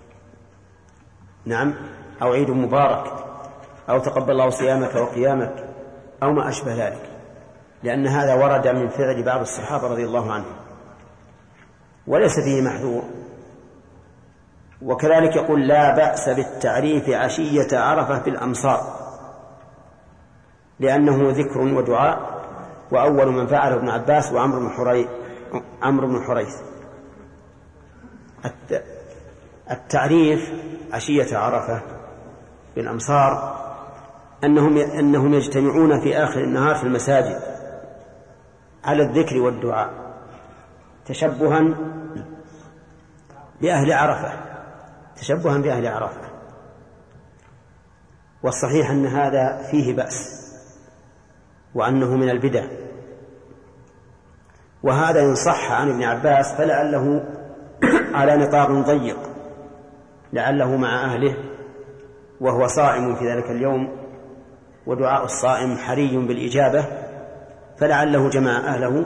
نعم، أو عيد مبارك، أو تقبل الله صيامك وقيامك، أو ما أشبه ذلك، لأن هذا ورد من فعل بعض الصحابة رضي الله عنهم وليس فيه محذور. وكذلك يقول لا بأس بالتعريف عشية عرفة بالأمصار، لأنه ذكر ودعاء، وأول من فعله ابن عباس وعمرو بن حريث عمرو بن حريث. التعريف عشية عرفة بالأمصار أنهم أنهم يجتمعون في آخر النهار في المساجد على الذكر والدعاء تشبها بأهل عرفة تشبها بأهل عرفة والصحيح أن هذا فيه بأس وأنه من البدع، وهذا إن صح عن ابن عباس فلعله على نطاق ضيق، لعله مع أهله وهو صائم في ذلك اليوم، ودعاء الصائم حري بالإجابة، فلعله جمع أهله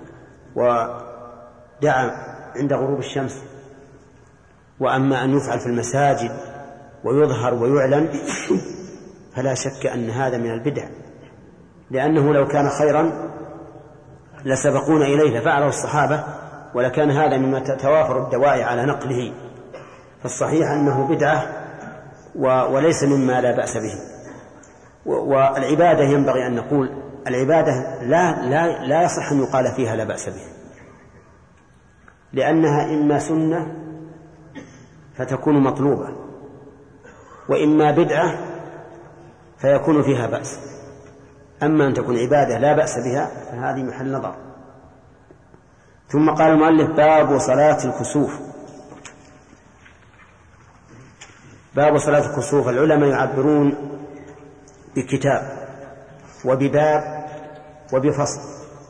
ودعا عند غروب الشمس. وأما أن يفعل في المساجد ويظهر ويعلن فلا شك أن هذا من البدع، لأنه لو كان خيرا لسبقون إليه لفعله الصحابة، ولكان هذا مما تتوافر الدواعي على نقله. فالصحيح أنه بدعة وليس مما لا بأس به. والعبادة ينبغي أن نقول العبادة لا, لا, لا يصح أن يقال فيها لا بأس به، لأنها إما سنة فتكون مطلوبة، وإما بدعة فيكون فيها بأس. أما أن تكون عبادة لا بأس بها فهذه محل نظر. ثم قال المؤلف باب صلاة الكسوف. باب صلاة الكسوف العلماء يعبرون بكتاب وبباب وبفصل،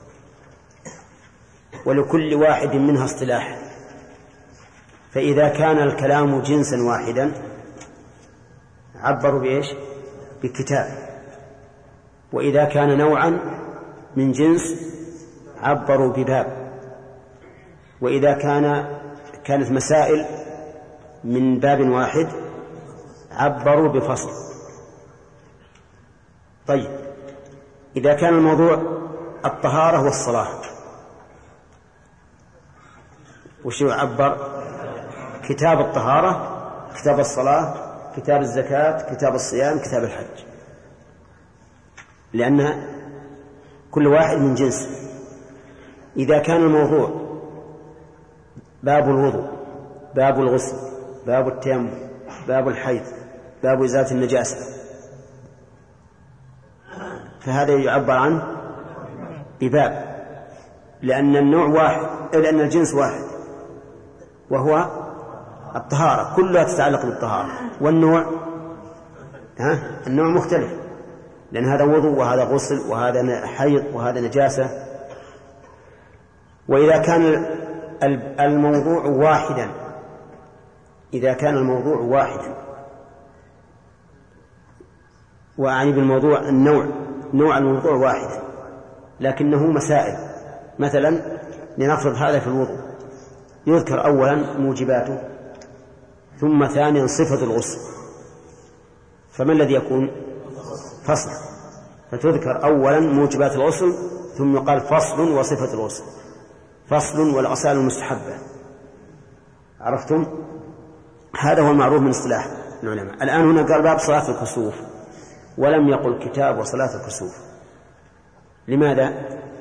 ولكل واحد منها اصطلاح. فإذا كان الكلام جنسا واحدا عبروا بإيش؟ بكتاب، وإذا كان نوعا من جنس عبروا بباب، وإذا كان كانت مسائل من باب واحد عبروا بفصل. طيب إذا كان الموضوع الطهارة والصلاة وش يعبر؟ كتاب الطهارة، كتاب الصلاة، كتاب الزكاة، كتاب الصيام، كتاب الحج، لأن كل واحد من جنس. إذا كان الموضوع باب الوضوء، باب الغسل، باب التيمم، باب الحيض، باب إزالة النجاسة، فهذا يعبر عنه بباب، لأن النوع واحد، لأن الجنس واحد وهو الطهارة، كلها تتعلق بالطهارة، والنوع ها النوع مختلف، لأن هذا وضوء وهذا غسل وهذا حيض وهذا نجاسة. وإذا كان الموضوع واحدا إذا كان الموضوع واحدا وأعني بالموضوع النوع نوع الموضوع واحدا لكنه مسائل، مثلا لنفرض هذا في الوضوء يذكر أولا موجباته ثم ثانيا صفة الغسل، فما الذي يكون؟ فصل، فتذكر أولا موجبات الغسل ثم يقال فصل وصفة الغسل، فصل والغسال المستحبة. عرفتم؟ هذا هو المعروف من اصطلاح العلماء. الآن هنا قال باب صلاة الكسوف ولم يقل كتاب وصلاة الكسوف. لماذا؟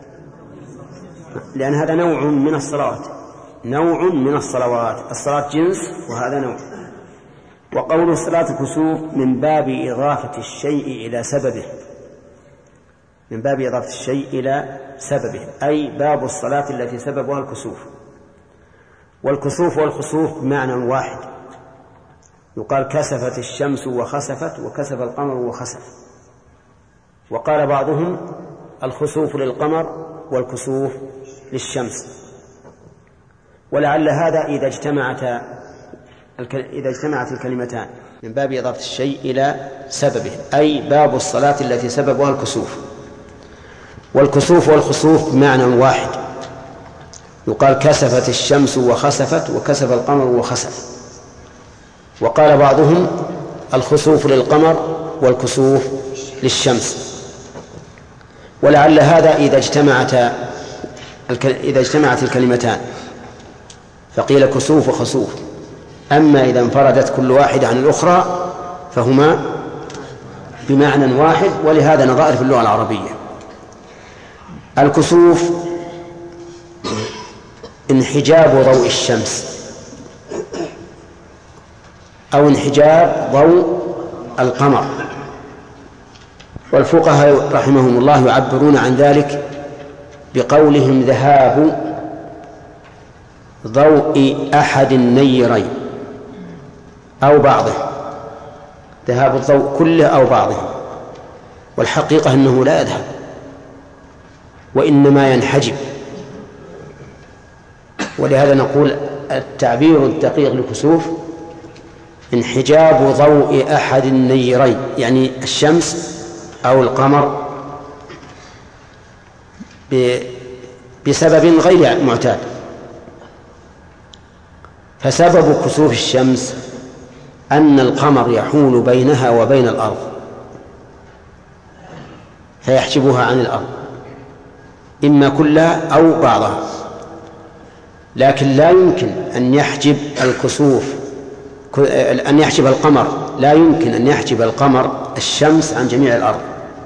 لأن هذا نوع من الصلوات، نوع من الصلوات، الصلاة جنس وهذا نوع. وقول صلاة الكسوف من باب إضافة الشيء إلى سببه، من باب إضافة الشيء إلى سببه، أي باب الصلاة التي سببها الكسوف. والكسوف والخسوف بمعنى واحد، يقال كسفت الشمس وخسفت وكسف القمر وخسف. وقال بعضهم الخسوف للقمر والكسوف للشمس. ولعل هذا إذا اجتمعت إذا اجتمعت الكلمتان من باب إضافة الشيء إلى سببه، أي باب الصلاة التي سببها الكسوف. والكسوف والخسوف بمعنى واحد، يقال كسفت الشمس وخسفت وكسف القمر وخسف. وقال بعضهم الخسوف للقمر والكسوف للشمس. ولعل هذا إذا اجتمعت إذا اجتمعت الكلمتان فقيل كسوف وخسوف. أما إذا انفردت كل واحد عن الأخرى فهما بمعنى واحد، ولهذا نظائر في اللغة العربية. الكسوف انحجاب ضوء الشمس أو انحجاب ضوء القمر، والفقهاء رحمهم الله يعبرون عن ذلك بقولهم ذهاب ضوء أحد النيرين أو بعضه، ذهاب الضوء كله أو بعضه. والحقيقة أنه لا يذهب وإنما ينحجب، ولهذا نقول التعبير الدقيق للكسوف انحجاب ضوء أحد النيرين، يعني الشمس أو القمر بسبب غير معتاد. فسبب كسوف الشمس أن القمر يحول بينها وبين الأرض فيحجبها عن الأرض، إما كلها أو بعضها. لكن لا يمكن أن يحجب الكسوف أن يحجب القمر لا يمكن أن يحجب القمر الشمس عن جميع الأرض،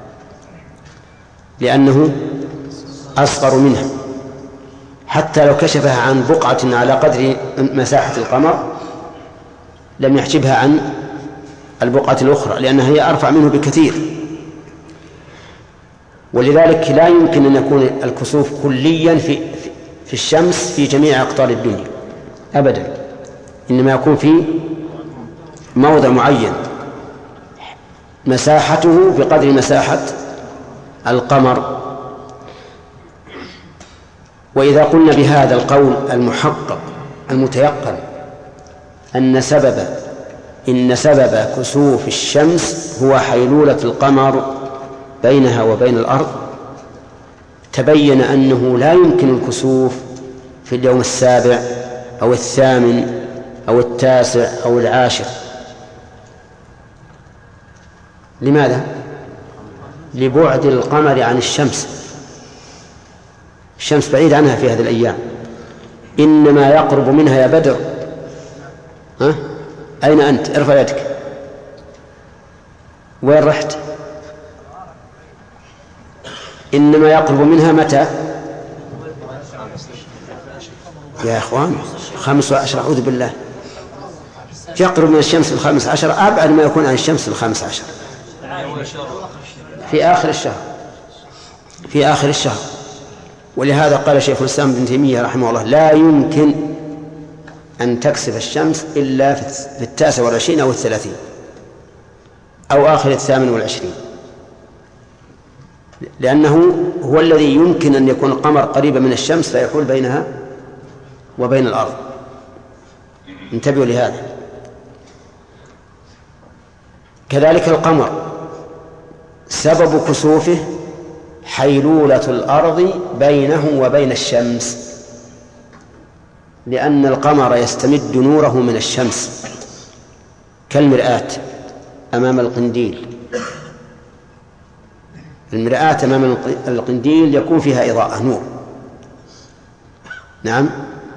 لأنه أصغر منها. حتى لو كشفها عن بقعة على قدر مساحة القمر لم يحجبها عن البقعة الأخرى، لأنها هي أرفع منه بكثير. ولذلك لا يمكن أن يكون الكسوف كليا في في الشمس في جميع أقطار الدنيا أبدا، إنما يكون في موضع معين مساحته بقدر مساحة القمر. وإذا قلنا بهذا القول المحقق المتيقن أن سبب إن سبب كسوف الشمس هو حيلولة القمر بينها وبين الأرض، تبين أنه لا يمكن الكسوف في اليوم السابع أو الثامن أو التاسع أو العاشر. لماذا؟ لبعد القمر عن الشمس، الشمس بعيد عنها في هذه الأيام، إنما يقرب منها يا بدر. ها؟ أين أنت؟ ارفع يدك. وين رحت؟ إنما يقرب منها متى؟ يا إخوان خمس وعشر، أعوذ بالله. يقرب من الشمس في الخامس عشر أبعد ما يكون عن الشمس في الخامس عشر في آخر الشهر في آخر الشهر ولهذا قال شيخ الإسلام ابن تيمية رحمه الله لا يمكن أن تكسف الشمس إلا في التاسع والعشرين أو الثلاثين أو آخر الثامن والعشرين، لأنه هو الذي يمكن أن يكون القمر قريبا من الشمس فيحول بينها وبين الأرض. انتبهوا لهذا. كذلك القمر سبب كسوفه حيلولة الأرض بينه وبين الشمس، لأن القمر يستمد نوره من الشمس كالمرآة أمام القنديل. المرآة أمام القنديل يكون فيها إضاءة نور. نعم،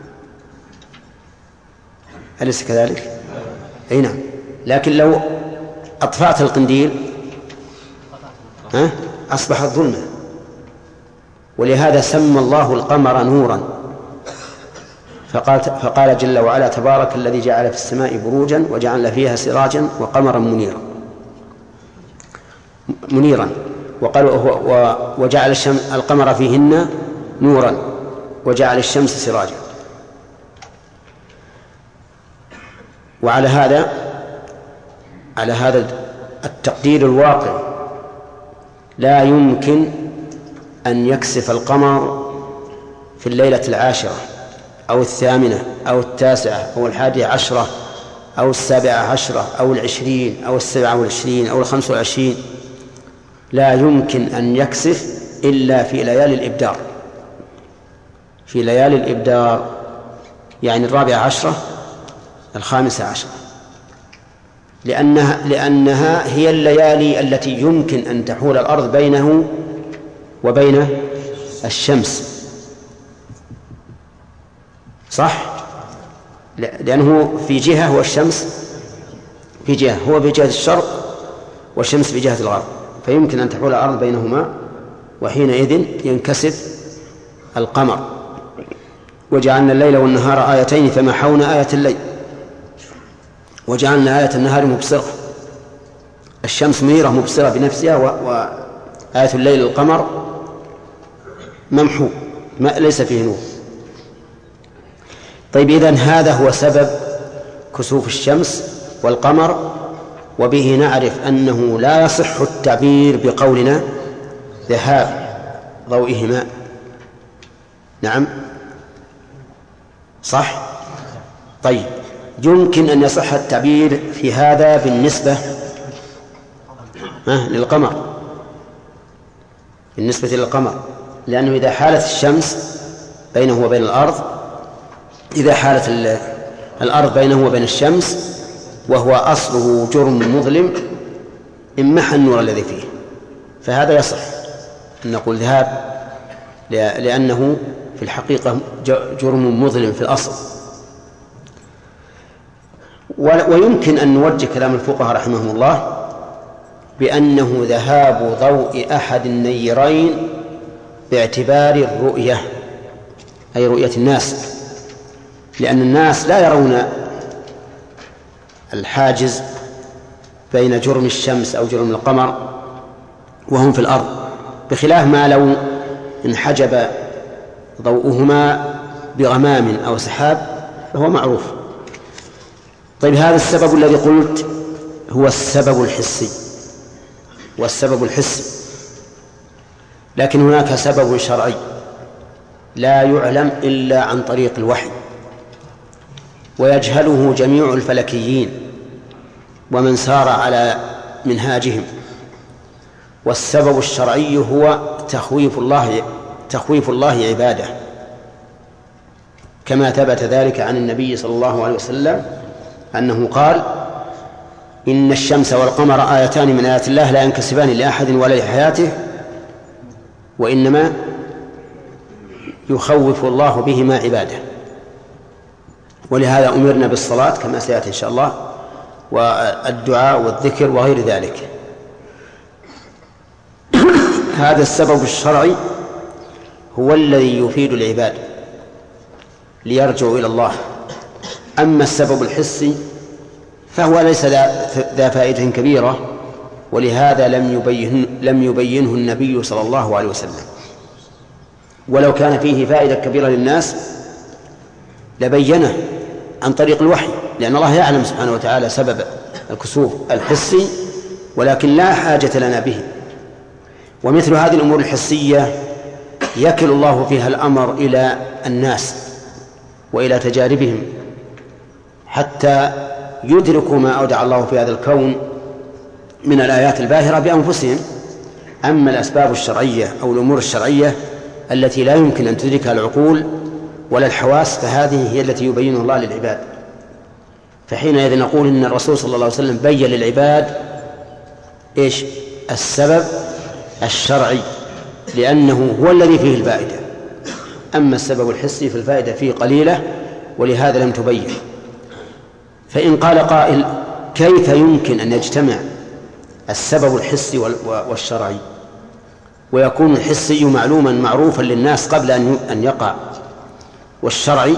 أليس كذلك؟ أي نعم. لكن لو أطفأت القنديل ها أصبحت ظلمة، ولهذا سمى الله القمر نورا، فقال, فقال جل وعلا تبارك الذي جعل في السماء بروجا وجعل فيها سراجا وقمرا منيرا منيرا وقال وجعل الشمس القمر فيهن نورا وجعل الشمس سراجا. وعلى هذا على هذا التقدير الواقع لا يمكن أن يكسف القمر في الليلة العاشرة أو الثامنة أو التاسعة أو الحادية عشرة أو السابعة عشرة أو العشرين أو السبعة والعشرين أو الخمس والعشرين، لا يمكن أن يكسف إلا في ليالي الإبدار في ليالي الإبدار يعني الرابعة عشرة الخامسة عشرة، لأنها, لأنها هي الليالي التي يمكن أن تحول الأرض بينه وبين الشمس. صح؟ لأنه في جهة والشمس في جهة، هو في جهة الشرق والشمس في جهة الغرب، فيمكن أن تحول الأرض بينهما، وحينئذ ينكسف القمر. وجعلنا الليل والنهار آيتين فمحونا آية الليل وجعلنا آية النهار مبصرة، الشمس منيرة مبصرة بنفسها، وآية الليل القمر ممحو ما ليس فيه نور. طيب، إذن هذا هو سبب كسوف الشمس والقمر، وبه نعرف أنه لا يصح التعبير بقولنا ذهاب ضوئهما. نعم صح. طيب، يمكن أن يصح التعبير في هذا بالنسبة للقمر بالنسبة للقمر لأنه إذا حالت الشمس بينه وبين الأرض إذا حالت الأرض بينه وبين الشمس وهو أصله جرم مظلم امحى النور الذي فيه، فهذا يصح أن نقول ذهاب، لأنه في الحقيقة جرم مظلم في الأصل. ويمكن أن نوجه كلام الفقهاء رحمهم الله بأنه ذهاب ضوء أحد النيرين باعتبار الرؤية، أي رؤية الناس، لأن الناس لا يرون الحاجز بين جرم الشمس أو جرم القمر وهم في الأرض، بخلاف ما لو انحجب ضوءهما بغمام أو سحاب فهو معروف. طيب، هذا السبب الذي قلت هو السبب الحسي والسبب الحسي، لكن هناك سبب شرعي لا يعلم إلا عن طريق الوحي، ويجهله جميع الفلكيين ومن سار على منهاجهم. والسبب الشرعي هو تخويف الله تخويف الله عباده، كما ثبت ذلك عن النبي صلى الله عليه وسلم أنه قال: إن الشمس والقمر آيتان من آيات الله لا ينكسفان لأحد ولا لحياته، وإنما يخوف الله بهما عباده. ولهذا أمرنا بالصلاة كما سيأتي إن شاء الله، والدعاء والذكر وغير ذلك. هذا السبب الشرعي هو الذي يفيد العباد ليرجعوا إلى الله. أما السبب الحسي فهو ليس ذا فائدة كبيرة، ولهذا لم يبينه, لم يبينه النبي صلى الله عليه وسلم. ولو كان فيه فائدة كبيرة للناس لبينه عن طريق الوحي، لأن الله يعلم سبحانه وتعالى سبب الكسوف الحسي، ولكن لا حاجة لنا به. ومثل هذه الأمور الحسية يكل الله فيها الأمر إلى الناس وإلى تجاربهم حتى يدركوا ما أودع الله في هذا الكون من الآيات الباهرة بأنفسهم. أما الأسباب الشرعية أو الأمور الشرعية التي لا يمكن أن تدركها العقول ولا الحواس فهذه هي التي يبينها الله للعباد. فحينئذ نقول إن الرسول صلى الله عليه وسلم بين للعباد إيش السبب الشرعي، لأنه هو الذي فيه الفائدة. أما السبب الحسي فالفائدة فيه قليلة، ولهذا لم تبين. فإن قال قائل كيف يمكن أن يجتمع السبب الحسي والشرعي ويكون الحسي معلوما معروفا للناس قبل أن يقع، والشرعي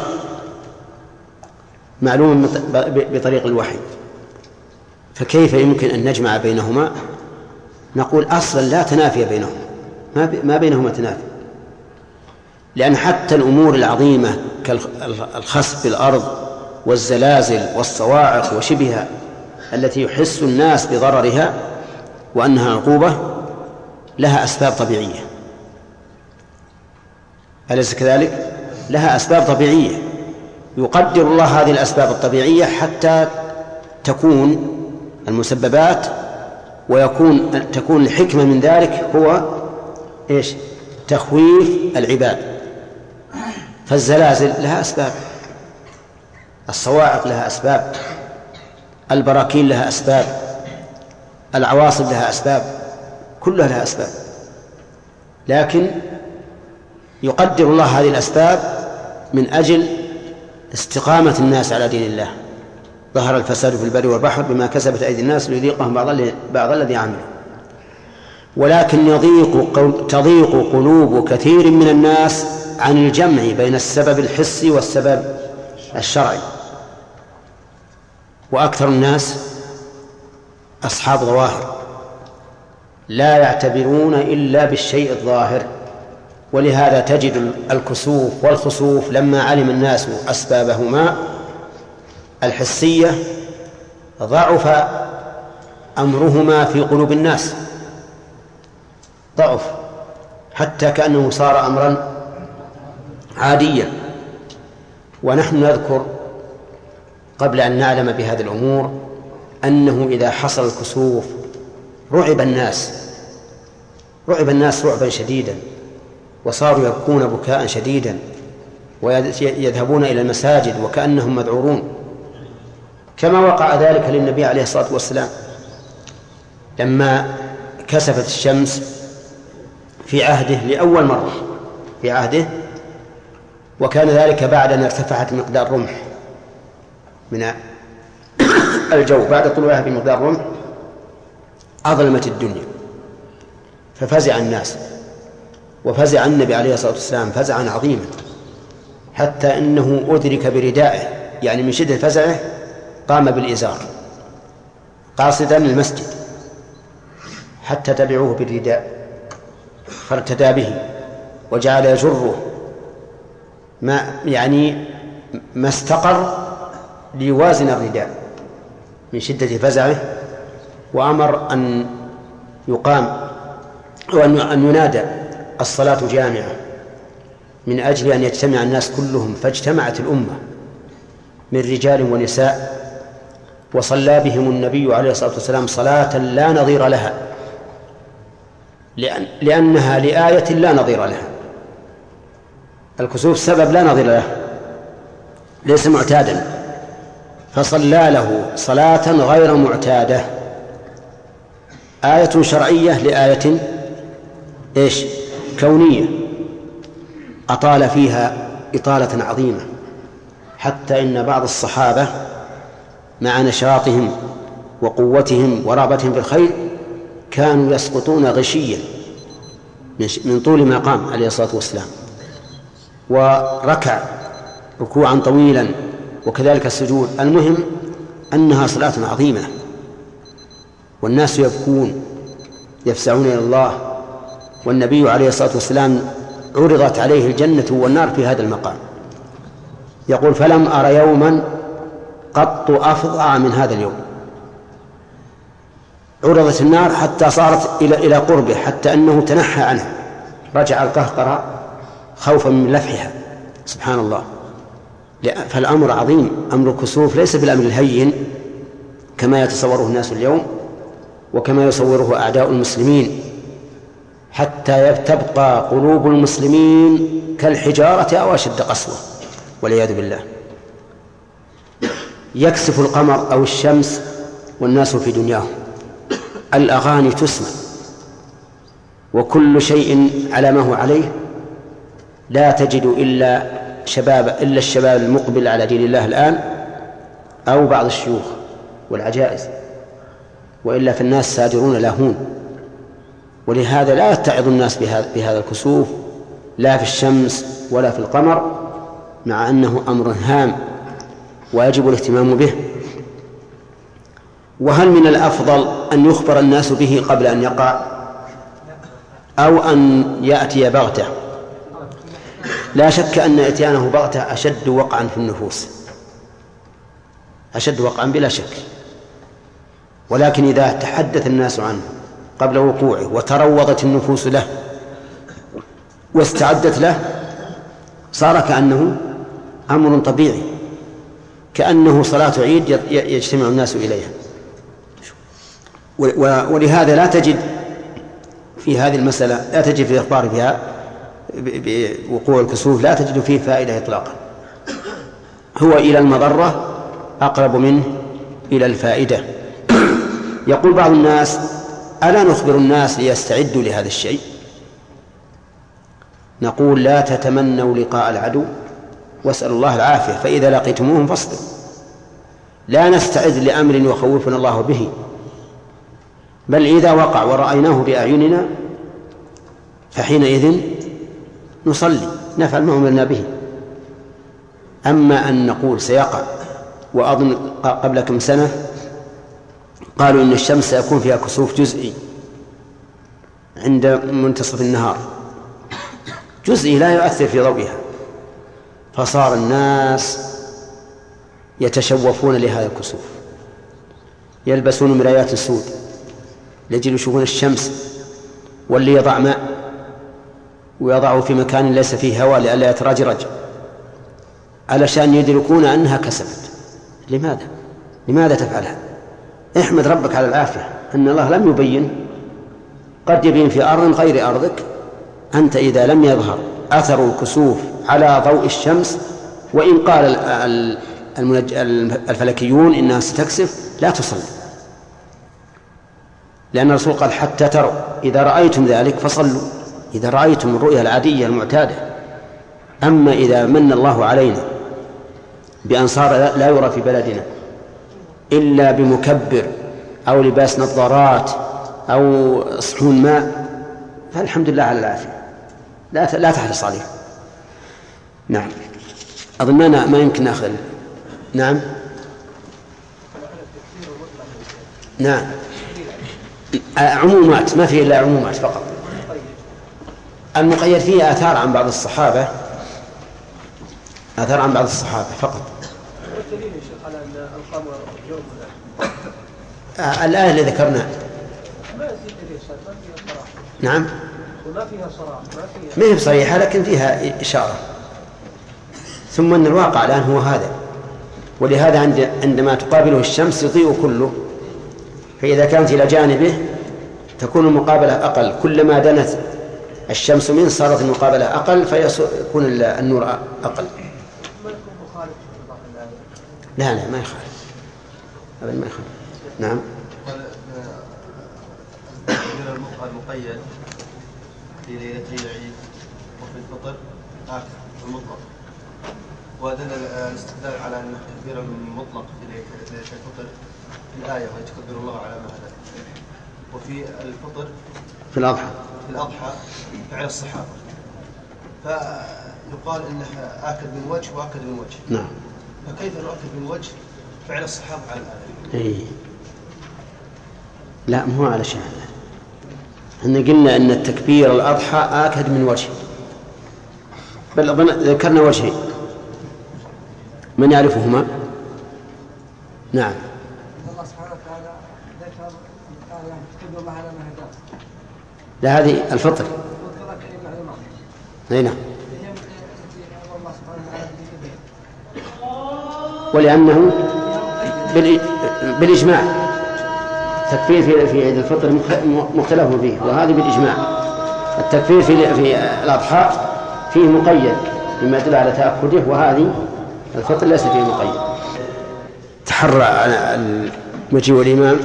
معلوما بطريق الوحي، فكيف يمكن أن نجمع بينهما؟ نقول أصلا لا تنافي بينهما، ما بينهما تنافي، لأن حتى الأمور العظيمة كالخسف بالأرض والزلازل والصواعق وشبهها التي يحس الناس بضررها وأنها عقوبة لها أسباب طبيعية، أليس كذلك؟ لها أسباب طبيعية يقدر الله هذه الأسباب الطبيعية حتى تكون المسببات ويكون تكون الحكمة من ذلك هو إيش؟ تخويف العباد. فالزلازل لها أسباب، الصواعق لها أسباب، البراكين لها أسباب، العواصف لها أسباب، كلها لها أسباب، لكن يقدر الله هذه الأسباب من أجل استقامة الناس على دين الله. ظهر الفساد في البر والبحر بما كسبت أيدي الناس ليذيقهم بعض الذي عملوا، ولكن يضيق تضيق قلوب كثير من الناس عن الجمع بين السبب الحسي والسبب الشرعي. وأكثر الناس أصحاب ظواهر لا يعتبرون إلا بالشيء الظاهر، ولهذا تجد الكسوف والخسوف لما علم الناس أسبابهما الحسية ضعف أمرهما في قلوب الناس، ضعف حتى كأنه صار أمرا عاديا. ونحن نذكر قبل أن نعلم بهذه الأمور أنه إذا حصل الكسوف رعب الناس رعب الناس رعبا شديدا، وصاروا يبكون بكاء شديدا ويذهبون إلى المساجد وكأنهم مذعورون، كما وقع ذلك للنبي عليه الصلاة والسلام لما كسفت الشمس في عهده لأول مرة في عهده، وكان ذلك بعد أن ارتفعت مقدار رمح من الجو، بعد طلوعها بمقدار رمح أظلمت الدنيا، ففزع الناس وفزع النبي عليه الصلاة والسلام فزعا عظيما، حتى إنه أدرك بردائه، يعني من شدة فزعه قام بالإزار قاصدا المسجد حتى تبعوه بالرداء فارتدى به وجعل يجره ما يعني ما استقر ليوازن الرداء من شدة فزعه، وأمر أن يقام وأن ينادى الصلاة جامعة من أجل أن يجتمع الناس كلهم، فاجتمعت الأمة من رجال ونساء، وصلى بهم النبي عليه الصلاة والسلام صلاة لا نظير لها، لأن لأنها لآية لا نظير لها. الكسوف سبب لا نظير له، ليس معتادا، فصلى له صلاة غير معتادة، آية شرعية لآية إيش؟ كونية، أطال فيها إطالة عظيمة، حتى إن بعض الصحابة مع نشاطهم وقوتهم ورغبتهم في الخير كانوا يسقطون غشيا من طول ما قام عليه الصلاة والسلام، وركع ركوعا طويلا، وكذلك السجود. المهم أنها صلاة عظيمة، والناس يبكون يفزعون إلى الله، والنبي عليه الصلاة والسلام عرضت عليه الجنة والنار في هذا المقام، يقول: فلم أر يوما قط أفظع من هذا اليوم. عرضت النار حتى صارت إلى إلى قربه، حتى أنه تنحى عنها، رجع القهقرة خوفا من لفحها. سبحان الله. فالأمر عظيم، أمر الكسوف ليس بالأمر الهين كما يتصوره الناس اليوم وكما يصوره أعداء المسلمين، حتى تبقى قلوب المسلمين كالحجارة أو أشد قسوة والعياذ بالله. يكسف القمر أو الشمس والناس في دنياهم، الأغاني تسمع وكل شيء على ما هو عليه، لا تجد إلا شباب إلا الشباب المقبل على دين الله الآن أو بعض الشيوخ والعجائز، وإلا فالناس سادرون لاهون. ولهذا لا يتعظ الناس بهذا الكسوف لا في الشمس ولا في القمر، مع أنه أمر هام ويجب الاهتمام به. وهل من الأفضل أن يخبر الناس به قبل أن يقع أو أن يأتي بغتة؟ لا شك أن إتيانه بغتة أشد وقعا في النفوس، أشد وقعا بلا شك. ولكن إذا تحدث الناس عنه قبل وقوعه وتروضت النفوس له واستعدت له، صار كأنه أمر طبيعي، كأنه صلاة عيد يجتمع الناس إليها. ولهذا لا تجد في هذه المسألة، لا تجد في الإخبار فيها بوقوع الكسوف، لا تجد فيه فائدة إطلاقا، هو إلى المضرة أقرب منه إلى الفائدة. يقول بعض الناس: ألا نخبر الناس ليستعدوا لهذا الشيء؟ نقول: لا تتمنوا لقاء العدو واسألوا الله العافية، فإذا لقيتموهم فاصبروا. لا نستعد لأمر يخوفنا الله به، بل إذا وقع ورأيناه بأعيننا فحينئذ نصلي نفعل ما أمرنا به. أما أن نقول سيقع، وأظن قبل كم سنة قالوا إن الشمس سيكون فيها كسوف جزئي عند منتصف النهار، جزئي لا يؤثر في ضوئها، فصار الناس يتشوفون لهذا الكسوف، يلبسون مرايات سود لجل يشوفون الشمس، واللي يضع ماء ويضعه في مكان ليس فيه هواء لئلا يترجرج علشان يدركون أنها كسفت. لماذا؟ لماذا تفعلها؟ احمد ربك على العافية، أن الله لم يبين، قد يبين في أرض غير أرضك. أنت إذا لم يظهر أثر الكسوف على ضوء الشمس، وإن قال الفلكيون إنها ستكسف، لا تصلي، لأن الرسول قال: حتى تروا، إذا رأيتم ذلك فصلوا، إذا رأيتم الرؤيا العادية المعتادة. أما إذا من الله علينا بأن صار لا يرى في بلدنا إلا بمكبر أو لباس نظارات أو صحون ماء، فالحمد لله على العافية، لا لا تحرص عليه. نعم، أظننا ما يمكن نأخذ. نعم نعم عمومات، ما فيه إلا عمومات فقط. المقيد فيه آثار عن بعض الصحابة، آثار عن بعض الصحابة فقط. آه الآية اللي ذكرناها نعم ما فيها صراحة، ما هي بصريحة لكن فيها إشارة. ثم أن الواقع الآن هو هذا، ولهذا عند عندما تقابله الشمس يضيء كله، فإذا كانت إلى جانبه تكون المقابلة أقل، كلما دنت الشمس منه صارت المقابلة أقل، فيكون النور أقل. لا لا ما يخالف أبدا، ما يخالف. نعم. المقيد في ليلة العيد وفي الفطر آخر المطلق، ودل الاستدلال على أن التكبير المطلق في ليلة الفطر في الآية ويتكبر الله على ما هداه، وفي الفطر في الأضحى في الأضحى فعل الصحابة، فيقال إنه آكل من وجه وآكل من وجه. نعم. فكيف نؤكل من وجه فعل الصحابة على هذا. إيه. لا مو على شيء. احنا قلنا ان التكبير الأضحى آكد من وجه، بل أظن ذكرنا وجهين، من يعرفهما؟ نعم. الله سبحانه وتعالى ذكر قال يعني تكبر الله على ما هداك. لا هذه الفطر. اي نعم. ولأنه بالإجماع التكفير في في عيد الفطر مختلف فيه، وهذه بالإجماع. التكفير في في الأضحى فيه مقيد مما يدل على تأكده، وهذه الفطر ليس فيه مقيد. تحرى مجيء الإمام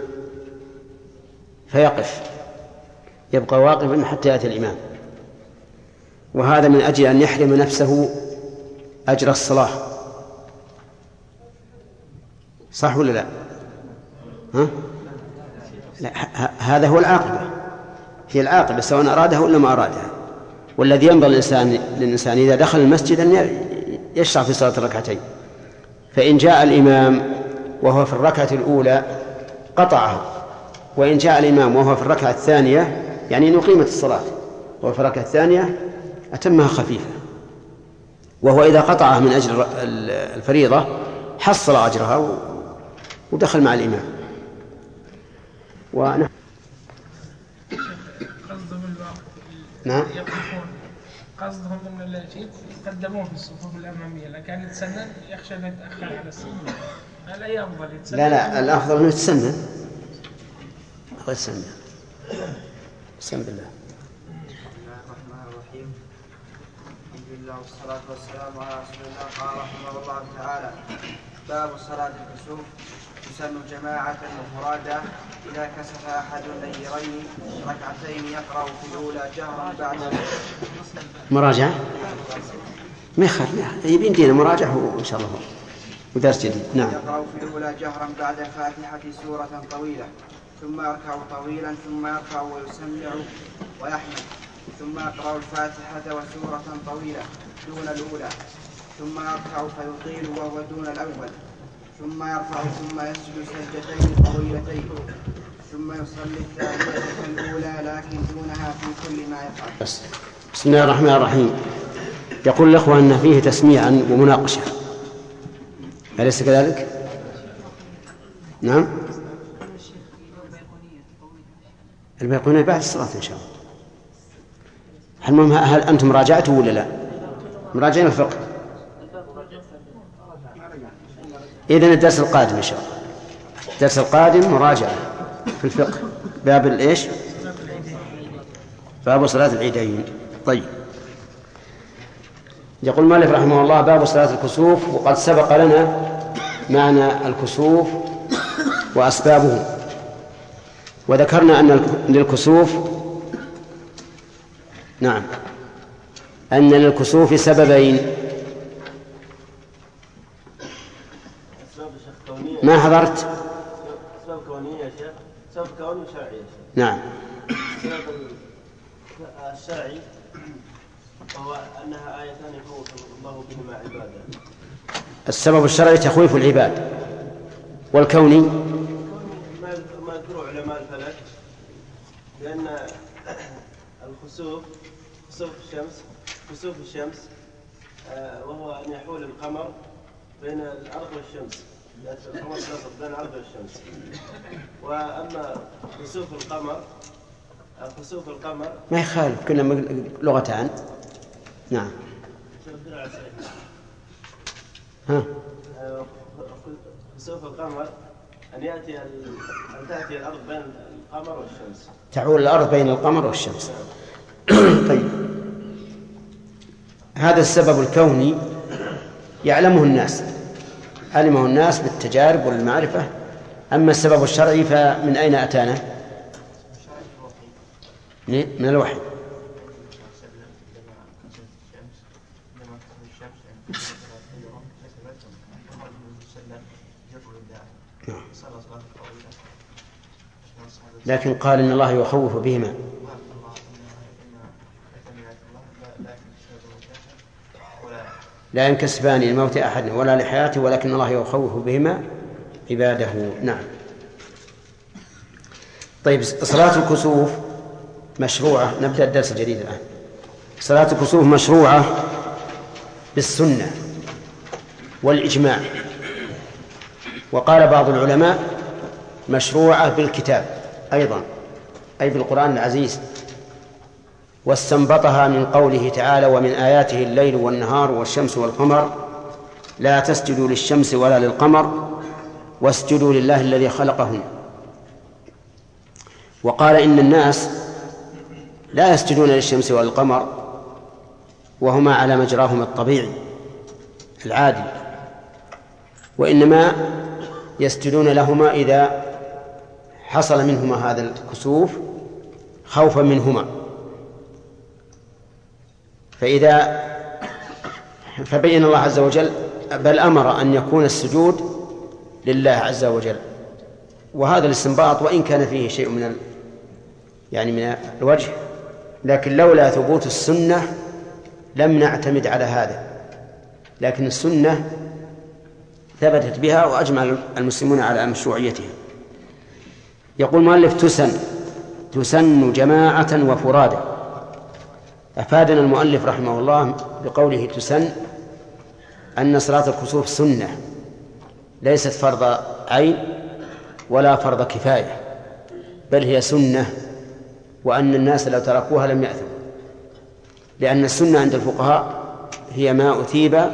فيقف، يبقى واقفا حتى يأتي الإمام، وهذا من أجل أن يحرم نفسه أجر الصلاة. صح ولا لا؟ ها؟ لا هذا هو العاقبة، هي العاقبة سواء أرادها ولا ما أرادها. والذي ينبغي للإنسان للإنسان إذا دخل المسجد أن يشرع في صلاة الركعتين، فإن جاء الإمام وهو في الركعة الأولى قطعه، وإن جاء الإمام وهو في الركعة الثانية يعني إن أقيمت الصلاة وهو في الركعة الثانية أتمها خفيفة، وهو إذا قطعه من أجل الفريضة حصل أجرها ودخل مع الإمام. ونحن قصدهم نعم يقفون، قصدهم أن الذي يقدمون في الصفوف الأمامية، لكن يتسنن يخشى أن يتأخر على السنة. هل أي أفضل يتسنن؟ لا لا الأفضل أنه يتسنن، غير يتسنن. بسم الله. بسم الله الرحمن الرحيم. الحمد لله والصلاة والسلام على رسول الله. قال رحمه الله تعالى: باب صلاة الكسوف. تسن جماعة وفرادا إذا كسف أحد النيرين ركعتين يقرأ في الأولى جهرا بعد مراجعة ما يخاف يبين دينا مراجعة إن شاء الله ودرس جديد. نعم. يقرأ في الأولى جهرا بعد الفاتحة سورة طويلة، ثم يركع طويلا، ثم يرفع ويسمع ويحمد، ثم يقرأ الفاتحة وسورة طويلة دون الأولى، ثم يركع فيطيل وهو دون الأول، ثم يرفع ثم يسجد سجدتين طويلتين، ثم يصلي الثانية كالأولى لكن دونها في كل ما يفعل. بسم الله الرحمن الرحيم. يقول الأخوة أن فيه تسميعا ومناقشة، أليس كذلك؟ نعم. البيقونية بعد الصلاة إن شاء الله. هل, هل أنتم راجعتوا ولا لا؟ مراجعين الفقه. إذن الدرس القادم إن شاء الله، الدرس القادم مراجعة في الفقه، باب الإيش؟ باب صلاة العيدين. طيب. يقول مالك رحمه الله: باب صلاة الكسوف. وقد سبق لنا معنى الكسوف وأسبابه، وذكرنا أن للكسوف نعم أن للكسوف سببين. ما حضرت؟ أسباب كونية يا شيخ، أسباب كونية وشرعية يا شيخ. نعم. السبب الشرعي وهو أنها آيتان يخوف الله بهما عباده. السبب الشرعي تخويف العباد، والكوني ما يذكره علماء الفلك، لأن الخسوف خسوف الشمس خسوف الشمس وهو أن يحول القمر بين الأرض والشمس، القمر يصل بين الأرض والشمس. وأما خسوف القمر خسوف القمر ما يخالف، كنا لغتان. نعم. ها. خسوف القمر أن يأتي أن تأتي الأرض بين القمر والشمس، تعول الأرض بين القمر والشمس. طيب، هذا السبب الكوني يعلمه الناس، علمه الناس بالتجارب والمعرفة. أما السبب الشرعي فمن أين أتانا؟ من الوحي. لكن قال إن الله يخوف بهما. لا ينكسفان لموت أحد ولا لحياته ولكن الله يخوف بهما عباده. نعم. طيب، صلاة الكسوف مشروعة. نبدأ الدرس الجديد الآن. صلاة الكسوف مشروعة بالسنة والإجماع، وقال بعض العلماء مشروعة بالكتاب أيضا، أي بالقرآن العزيز، واستنبطها من قوله تعالى: ومن آياته الليل والنهار والشمس والقمر لا تسجدوا للشمس ولا للقمر واسجدوا لله الذي خلقهن. وقال إن الناس لا يسجدون للشمس ولا للقمر وهما على مجراهم الطبيعي العادي، وإنما يسجدون لهما إذا حصل منهما هذا الكسوف خوفا منهما. فإذا فبين الله عز وجل بل أمر أن يكون السجود لله عز وجل. وهذا الاستنباط وإن كان فيه شيء من ال... يعني من الوجه، لكن لولا ثبوت السنة لم نعتمد على هذا، لكن السنة ثبتت بها وأجمع المسلمون على مشروعيتها. يقول المؤلف: تسن تسن جماعة وفرادى. أفادنا المؤلف رحمه الله بقوله تسن أن صلاة الكسوف سنة ليست فرض عين ولا فرض كفاية، بل هي سنة، وأن الناس لو تركوها لم يأثموا، لأن السنة عند الفقهاء هي ما أثيب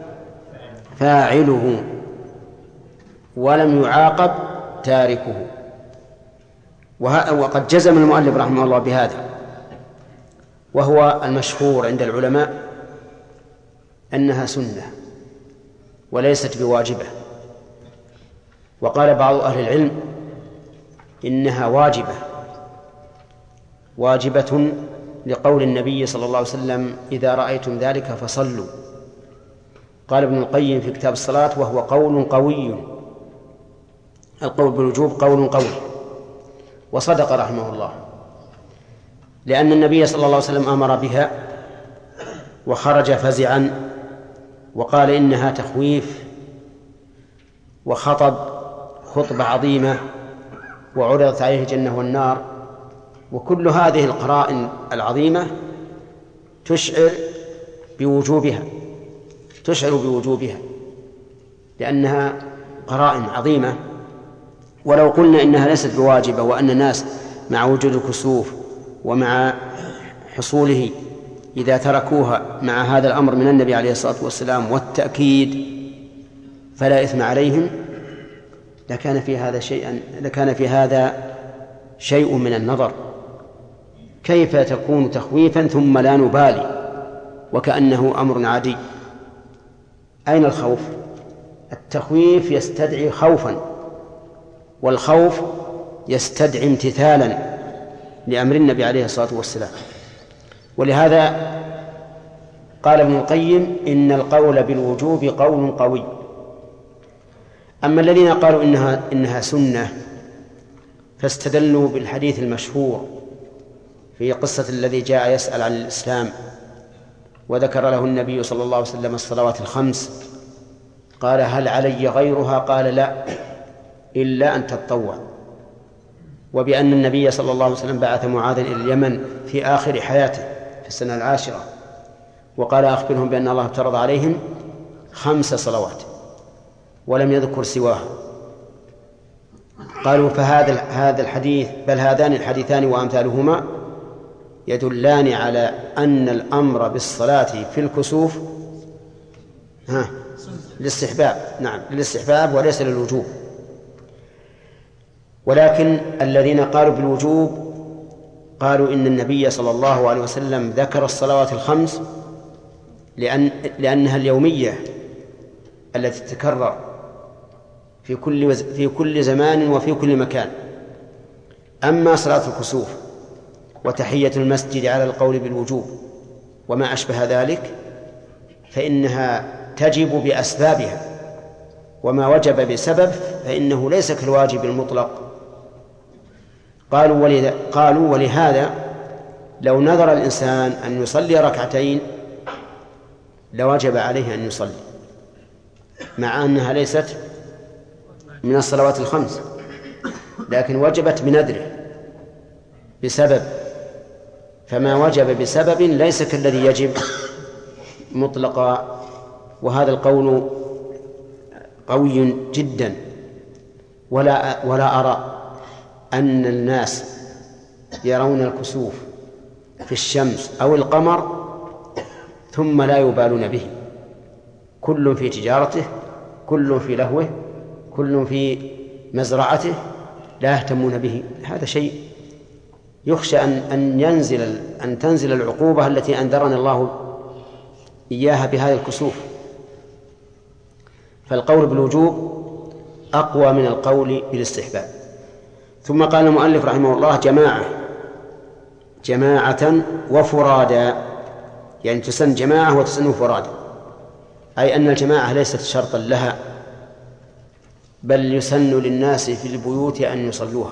فاعله ولم يعاقب تاركه. وقد جزم المؤلف رحمه الله بهذا، وهو المشهور عند العلماء أنها سنة وليست بواجبة. وقال بعض أهل العلم إنها واجبة واجبة لقول النبي صلى الله عليه وسلم: إذا رأيتم ذلك فصلوا. قال ابن القيم في كتاب الصلاة: وهو قول قوي، القول بالوجوب قول قوي. وصدق رحمه الله، لأن النبي صلى الله عليه وسلم أمر بها وخرج فزعا وقال إنها تخويف، وخطب خطبة عظيمة وعرضت عليه الجنة والنار. وكل هذه القرائن العظيمة تشعر بوجوبها تشعر بوجوبها لأنها قرائن عظيمة. ولو قلنا إنها ليست بواجبة وأن الناس مع وجود الكسوف ومع حصوله إذا تركوها مع هذا الأمر من النبي عليه الصلاة والسلام والتأكيد فلا إثم عليهم، لكان في هذا شيئا لكان في هذا شيء من النظر. كيف تكون تخويفا ثم لا نبالي وكأنه أمر عادي؟ أين الخوف؟ التخويف يستدعي خوفا، والخوف يستدعي امتثالا لأمر النبي عليه الصلاة والسلام. ولهذا قال ابن القيم: إن القول بالوجوب قول قوي. أما الذين قالوا إنها, إنها سنة فاستدلوا بالحديث المشهور في قصة الذي جاء يسأل عن الإسلام وذكر له النبي صلى الله عليه وسلم الصلوات الخمس، قال: هل علي غيرها؟ قال: لا، إلا أن تتطوع. وبأن النبي صلى الله عليه وسلم بعث معاذا إلى اليمن في آخر حياته في السنة العاشرة وقال: أخبرهم بأن الله افترض عليهم خمس صلوات ولم يذكر سواها. قالوا: فهذا هذا الحديث بل هذان الحديثان وأمثالهما يدلان على أن الأمر بالصلاة في الكسوف ها للاستحباب، نعم للاستحباب وليس للوجوب. ولكن الذين قالوا بالوجوب قالوا إن النبي صلى الله عليه وسلم ذكر الصلوات الخمس لأن لأنها اليومية التي تتكرر في كل في كل زمان وفي كل مكان. أما صلاة الكسوف وتحية المسجد على القول بالوجوب وما أشبه ذلك فإنها تجب بأسبابها، وما وجب بسبب فإنه ليس كالواجب المطلق. قالوا ولذا قالوا ولهذا لو نذر الإنسان أن يصلي ركعتين لوجب عليه أن يصلي، مع أنها ليست من الصلوات الخمس، لكن وجبت بنذره بسبب، فما وجب بسبب ليس كالذي يجب مطلقا. وهذا القول قوي جدا، ولا ولا أرى أن الناس يرون الكسوف في الشمس أو القمر ثم لا يبالون به، كل في تجارته، كل في لهوه، كل في مزرعته، لا يهتمون به. هذا شيء يخشى أن أن ينزل أن تنزل العقوبة التي أنذرنا الله إياها بهذا الكسوف. فالقول بالوجوب أقوى من القول بالاستحباب. ثم قال المؤلف رحمه الله: جماعة جماعة وفرادا، يعني تسن جماعة وتسن فرادا، أي أن الجماعة ليست شرطا لها، بل يسن للناس في البيوت أن يصلوها.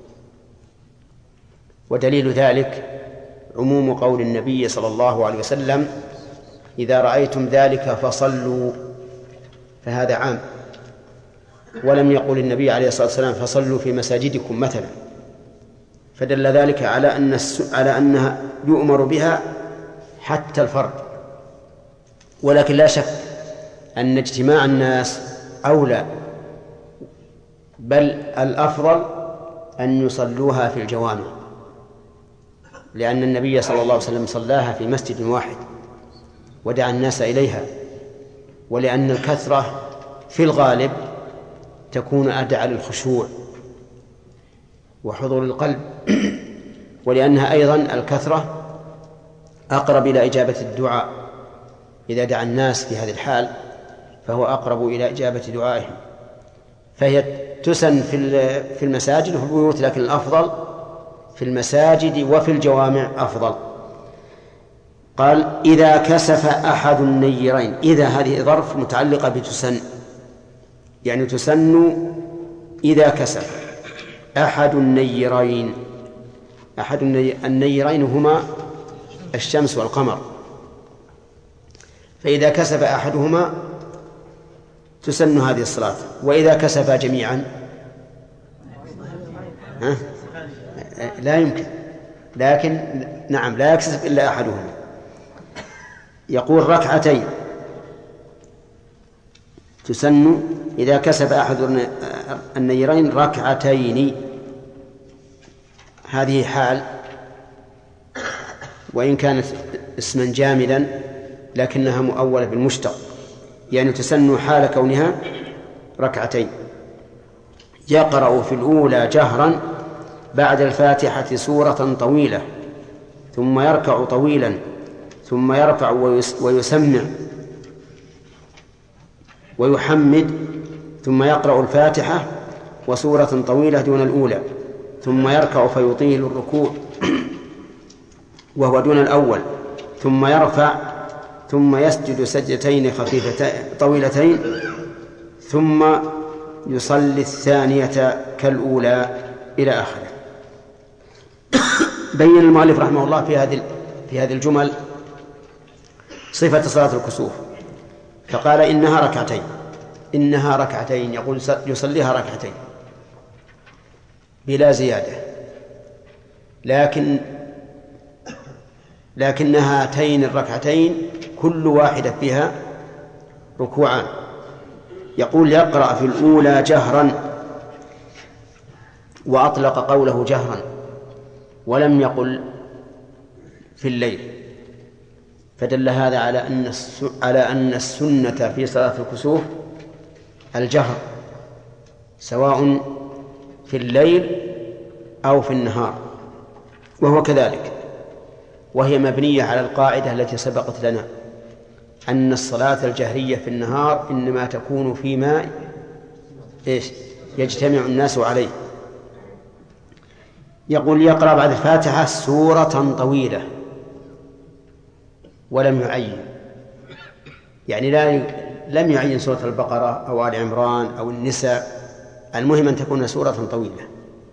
ودليل ذلك عموم قول النبي صلى الله عليه وسلم: إذا رأيتم ذلك فصلوا، فهذا عام. ولم يقل النبي عليه الصلاة والسلام: فصلوا في مساجدكم مثلا، فدل ذلك على أن على أنها يؤمر بها حتى الفرد. ولكن لا شك أن اجتماع الناس أولى، بل الأفضل أن يصلوها في الجوامع، لأن النبي صلى الله عليه وسلم صلاها في مسجد واحد ودعا الناس إليها، ولأن الكثرة في الغالب تكون أدعى للخشوع وحضور القلب، ولأنها أيضا الكثرة أقرب إلى إجابة الدعاء. إذا دعا الناس في هذه الحال فهو أقرب إلى إجابة دعائهم. فهي تسن في المساجد وفي البيوت، لكن الأفضل في المساجد وفي الجوامع أفضل. قال: إذا كسف أحد النيرين. إذا هذه ظرف متعلقة بتسن، يعني تسن إذا كسف أحد النيرين. أحد النيرين هما الشمس والقمر، فإذا كسف أحدهما تسن هذه الصلاة. وإذا كسف جميعا ها؟ لا يمكن، لكن نعم لا يكسف إلا أحدهما. يقول: ركعتين تسن إذا كسف أحد النيرين ركعتين. هذه حال، وإن كانت اسما جامدا لكنها مؤولة بالمشتق، يعني تسن حال كونها ركعتين. يقرأ في الأولى جهرا بعد الفاتحة سورة طويلة، ثم يركع طويلا، ثم يرفع ويسمع ويحمد، ثم يقرأ الفاتحة وسورة طويلة دون الأولى، ثم يركع فيطيل الركوع وهو دون الأول، ثم يرفع، ثم يسجد سجدتين خفيفتين طويلتين، ثم يصلي الثانية كالأولى إلى آخره. بين المؤلف رحمه الله في هذه في هذه الجمل صفة صلاة الكسوف، فقال: إنها ركعتين. إنها ركعتين، يقول يصليها ركعتين بلا زيادة، لكن لكن هاتين الركعتين كل واحدة فيها ركوعان. يقول: يقرأ في الأولى جهرا، وأطلق قوله جهرا ولم يقل في الليل، فدل هذا على أن على أن السنة في صلاة الكسوف الجهر، سواء في الليل أو في النهار، وهو كذلك. وهي مبنية على القاعدة التي سبقت لنا أن الصلاة الجهرية في النهار إنما تكون فيما إيش يجتمع الناس عليه. يقول: يقرأ بعد الفاتحة سورة طويلة، ولم يعين، يعني لا لم يعين سورة البقرة أو آل عمران أو النساء، المهم أن تكون سورة طويلة.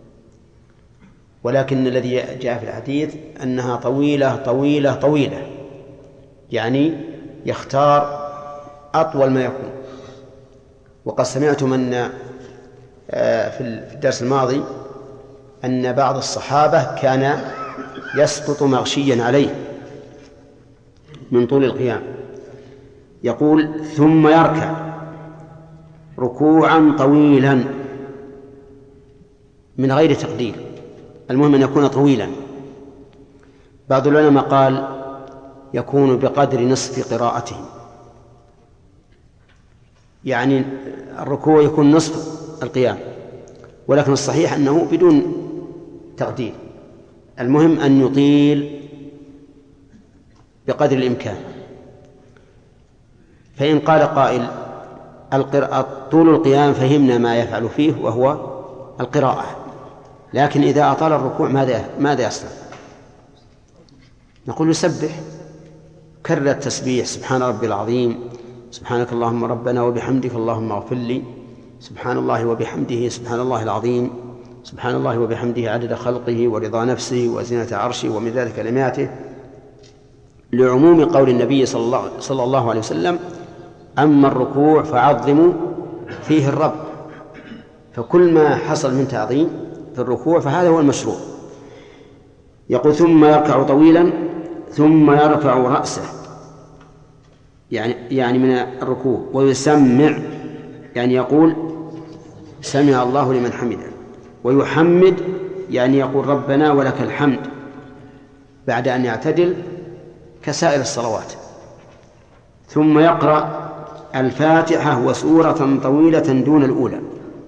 ولكن الذي جاء في الحديث أنها طويلة طويلة طويلة، يعني يختار أطول ما يكون. وقد سمعتم أن في الدرس الماضي أن بعض الصحابة كان يسقط مغشيا عليه من طول القيام. يقول ثم يركع ركوعا طويلا من غير تقدير، المهم أن يكون طويلا. بعض العلماء قال يكون بقدر نصف قراءته، يعني الركوع يكون نصف القيام، ولكن الصحيح أنه بدون تقدير، المهم أن يطيل بقدر الإمكان. فإن قال قائل طول القيام فهمنا ما يفعل فيه وهو القراءة، لكن إذا أطال الركوع ماذا ماذا يصنع؟ نقول يسبح، كرر التسبيح سبحان ربي العظيم، سبحانك اللهم ربنا وبحمدك اللهم اغفر لي، سبحان الله وبحمده سبحان الله العظيم، سبحان الله وبحمده عدد خلقه ورضا نفسه وزنة عرشه ومداد كلماته، لعموم قول النبي صلى الله, صلى الله عليه وسلم أما الركوع فعظموا فيه الرب. فكل ما حصل من تعظيم في الركوع فهذا هو المشروع. يقول ثم يركع طويلا ثم يرفع رأسه، يعني يعني من الركوع، ويسمع يعني يقول سمع الله لمن حمده، ويحمد يعني يقول ربنا ولك الحمد بعد أن يعتدل كسائر الصلوات. ثم يقرأ الفاتحة وسورة طويلة دون الأولى.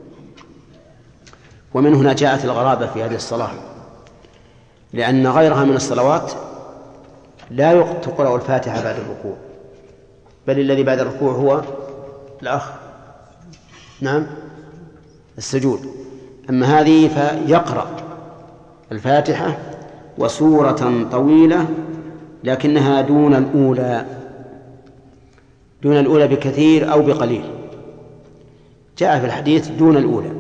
ومن هنا جاءت الغرابة في هذه الصلاة، لأن غيرها من الصلوات لا تقرأ الفاتحة بعد الركوع، بل الذي بعد الركوع هو الأخ نعم السجود. أما هذه فيقرأ الفاتحة وسورة طويلة لكنها دون الأولى، دون الأولى بكثير أو بقليل، جاء في الحديث دون الأولى.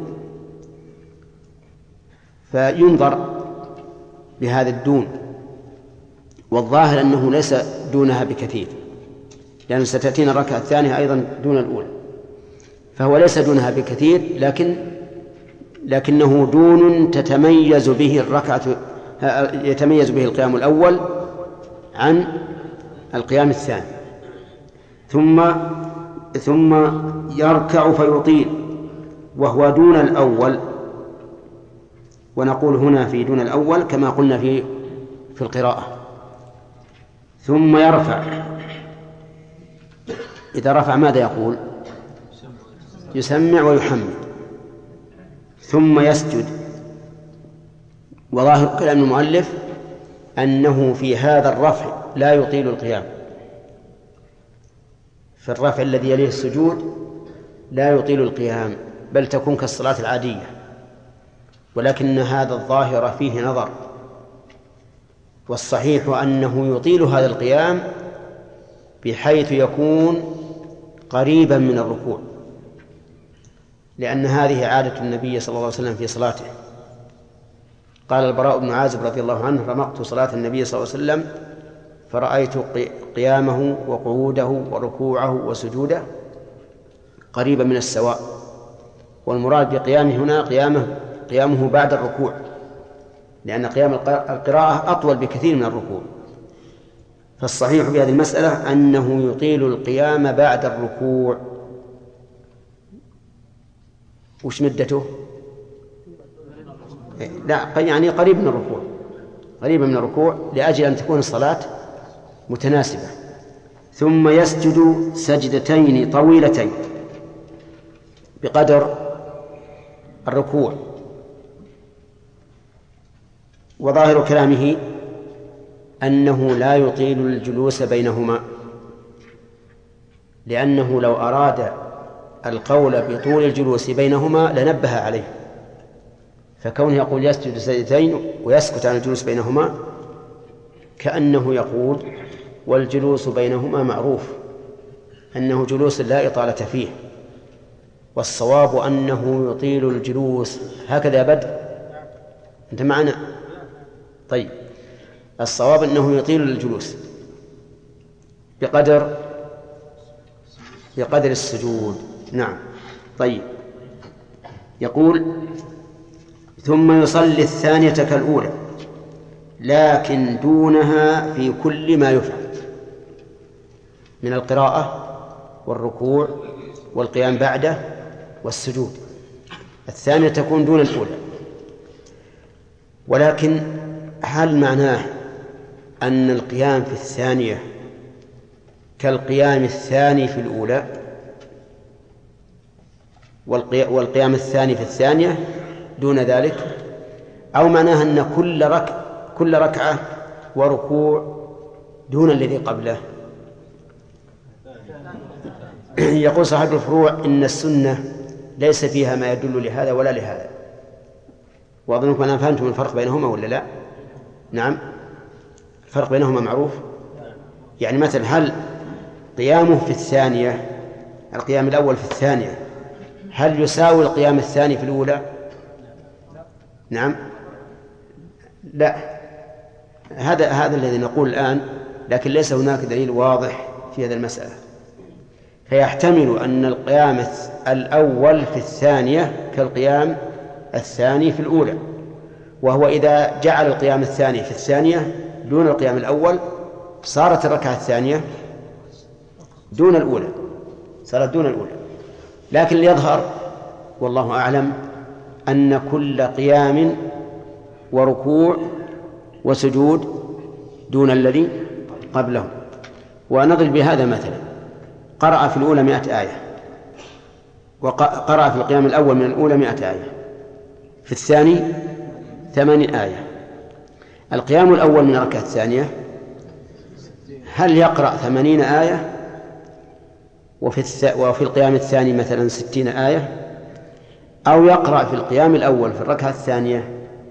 فينظر بهذا الدون، والظاهر أنه ليس دونها بكثير، لأن ستأتينا الركعة الثانية أيضا دون الأولى، فهو ليس دونها بكثير، لكن لكنه دون تتميز به الركعة، يتميز به القيام الأول عن القيام الثاني. ثم ثم يركع فيطيل وهو دون الأول، ونقول هنا في دون الأول كما قلنا في في القراءة. ثم يرفع، إذا رفع ماذا يقول؟ يسمع ويحمد. ثم يسجد، وظاهر كلام المؤلف أنه في هذا الرفع لا يطيل القيام، في الرفع الذي يليه السجود لا يطيل القيام، بل تكون كالصلاة العادية، ولكن هذا الظاهر فيه نظر، والصحيح أنه يطيل هذا القيام بحيث يكون قريبا من الركوع، لأن هذه عادة النبي صلى الله عليه وسلم في صلاته. قال البراء بن عازب رضي الله عنه رمقت صلاة النبي صلى الله عليه وسلم فرأيت قيامه وقعوده وركوعه وسجوده قريبا من السواء، والمراد بقيامه هنا قيامه قيامه بعد الركوع، لأن قيام القراءة أطول بكثير من الركوع. فالصحيح في هذه المسألة أنه يطيل القيام بعد الركوع. وش مدته؟ لا، يعني قريب من الركوع، قريب من الركوع لأجل أن تكون الصلاة متناسبة. ثم يسجد سجدتين طويلتين بقدر الركوع. وظاهر كلامه أنه لا يطيل الجلوس بينهما، لأنه لو أراد القول بطول الجلوس بينهما لنبه عليه، فكونه يقول يسجد سجدتين ويسكت عن الجلوس بينهما كأنه يقول والجلوس بينهما معروف أنه جلوس لا إطالة فيه، والصواب أنه يطيل الجلوس. هكذا يا بدر أنت معنا؟ طيب، الصواب أنه يطيل الجلوس بقدر بقدر السجود. نعم. طيب، يقول ثم يصلي الثانية كالأولى لكن دونها في كل ما يفعل من القراءة والركوع والقيام بعده والسجود. الثانية تكون دون الأولى، ولكن هل معناه أن القيام في الثانية كالقيام الثاني في الأولى والقيام الثاني في الثانية دون ذلك، أو معناه أن كل ركعة كل ركعة وركوع دون الذي قبله؟ يقول صاحب الفروع إن السنة ليس فيها ما يدل لهذا ولا لهذا، وأظنكم أنا فهمتم الفرق بينهما ولا لا؟ نعم، الفرق بينهما معروف. يعني مثلا هل قيامه في الثانية القيام الأول في الثانية هل يساوي القيام الثاني في الأولى؟ نعم، لا، هذا هذا الذي نقول الآن، لكن ليس هناك دليل واضح في هذه المسألة. فيحتمل أن القيام الأول في الثانية كالقيام الثاني في الأولى، وهو إذا جعل القيام الثاني في الثانية دون القيام الأول صارت الركعة الثانية دون الأولى، صارت دون الأولى. لكن ليظهر والله أعلم أن كل قيام وركوع وسجود دون الذي قبله. ونضرب بهذا مثلا: قرأ في الأولى مئة آية، وقرأ في القيام الأول من الأولى مئة آية، في الثاني ثمانين آية. القيام الأول من الركعة الثانية هل يقرأ ثمانين آية وفي, الث... وفي القيام الثاني مثلا ستين آية، أو يقرأ في القيام الأول في الركعة الثانية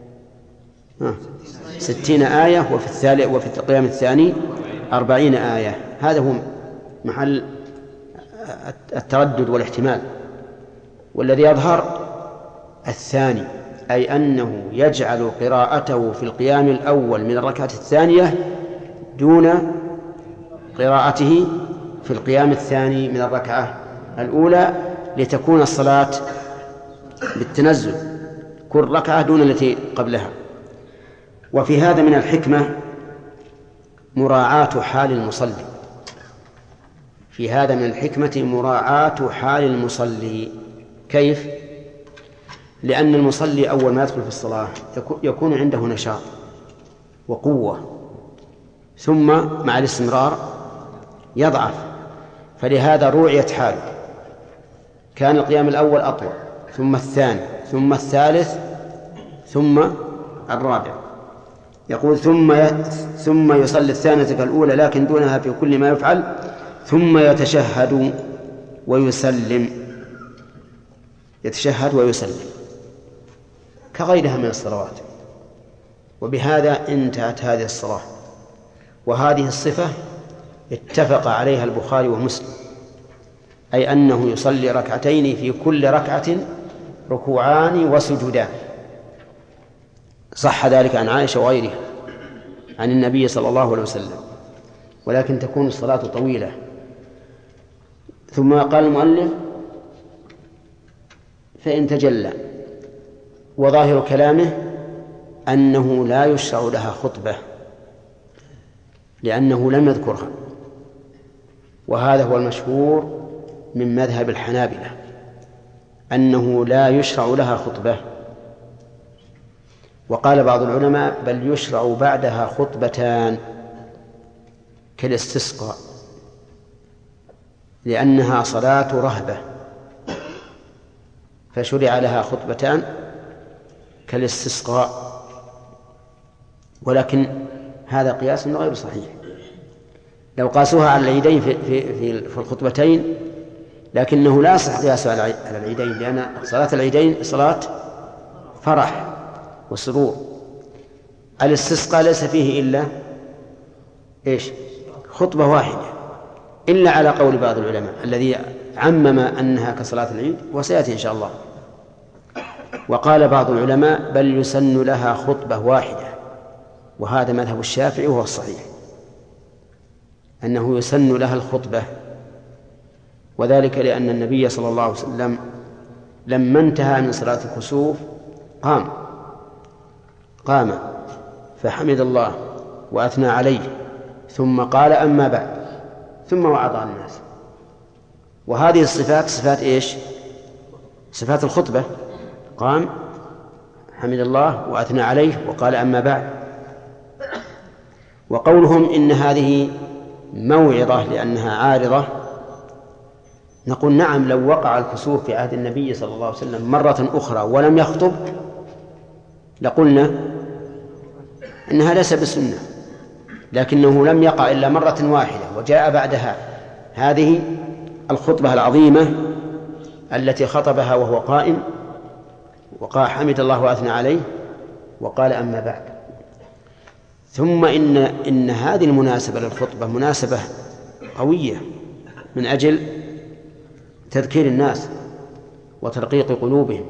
ستين آية وفي, الثالث وفي القيام الثاني أربعين آية؟ هذا هو محل التردد والاحتمال. والذي يظهر الثاني، أي أنه يجعل قراءته في القيام الأول من الركعة الثانية دون قراءته في القيام الثاني من الركعة الأولى، لتكون الصلاة بالتنزل كل ركعة دون التي قبلها. وفي هذا من الحكمة مراعاة حال المصلي، في هذا من الحكمة مراعاة حال المصلي. كيف؟ لأن المصلي أول ما يدخل في الصلاة يكون عنده نشاط وقوة، ثم مع الاستمرار يضعف، فلهذا روعيت حاله. كان القيام الأول أطول، ثم الثاني، ثم الثالث، ثم الرابع. يقول ثم ثم يصلي الثانية كالأولى لكن دونها في كل ما يفعل، ثم يتشهد ويسلم، يتشهد ويسلم كغيرها من الصلوات. وبهذا انتهت هذه الصلاة. وهذه الصفة اتفق عليها البخاري ومسلم، أي أنه يصلي ركعتين في كل ركعة ركوعان وسجودان. صح ذلك عن عائشة وغيرها عن النبي صلى الله عليه وسلم، ولكن تكون الصلاة طويلة. ثم قال المؤلف: فإن تجلى. وظاهر كلامه أنه لا يشرع لها خطبة لأنه لم يذكرها، وهذا هو المشهور من مذهب الحنابلة أنه لا يشرع لها خطبة. وقال بعض العلماء: بل يشرع بعدها خطبتان كالاستسقاء، لأنها صلاة رهبة فشرع لها خطبتان كالاستسقاء. ولكن هذا قياس غير صحيح. لو قاسوها على العيدين في, في, في الخطبتين لكنه لا يصح قياسه على العيدين، لأن صلاة العيدين صلاة فرح وسرور. الاستسقاء ليس فيه إلا إيش؟ خطبة واحدة، إلا على قول بعض العلماء الذي عمم أنها كصلاة العيد، وسيأتي إن شاء الله. وقال بعض العلماء: بل يسن لها خطبة واحدة، وهذا مذهب الشافعي وهو الصحيح، أنه يسن لها الخطبة. وذلك لأن النبي صلى الله عليه وسلم لما انتهى من صلاة الكسوف قام قام فحمد الله وأثنى عليه ثم قال أما بعد ثم وعظ الناس. وهذه الصفات صفات إيش؟ صفات الخطبة. قام حمد الله وأثنى عليه وقال أما بعد. وقولهم إن هذه موعظة لأنها عارضة، نقول نعم، لو وقع الكسوف في عهد النبي صلى الله عليه وسلم مرة أخرى ولم يخطب لقلنا إنها ليس بسنة، لكنه لم يقع إلا مرة واحدة وجاء بعدها هذه الخطبة العظيمة التي خطبها وهو قائم وقال حمد الله وأثنى عليه وقال أما بعد. ثم إن, إن هذه المناسبة للخطبة مناسبة قوية من أجل تذكير الناس وترقيق قلوبهم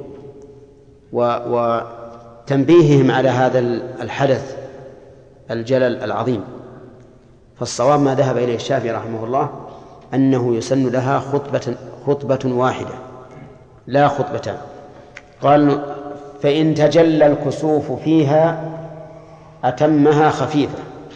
وتنبيههم على هذا الحدث الجلل العظيم. فالصواب ما ذهب إليه الشافعي رحمه الله أنه يسن لها خطبة, خطبة واحدة لا خطبتان. قال فإن تجلى الكسوف فيها أتمها خفيفة.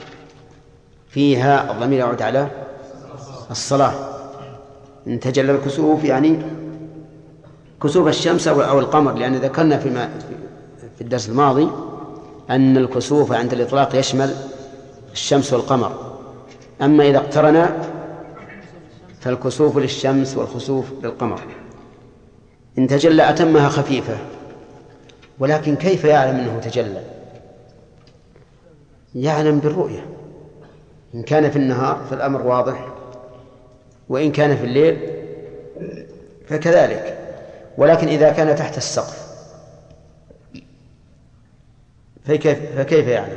فيها الضمير يعود على الصلاة. إن تجلى الكسوف يعني كسوف الشمس أو القمر، لأن ذكرنا فيما في الدرس الماضي أن الكسوف عند الإطلاق يشمل الشمس والقمر، أما إذا اقترنا فالكسوف للشمس والخسوف للقمر. إن تجلى أتمها خفيفة. ولكن كيف يعلم أنه تجلى؟ يعلم بالرؤية. إن كان في النهار فالأمر واضح، وإن كان في الليل فكذلك. ولكن إذا كان تحت السقف فكيف, فكيف يعلم؟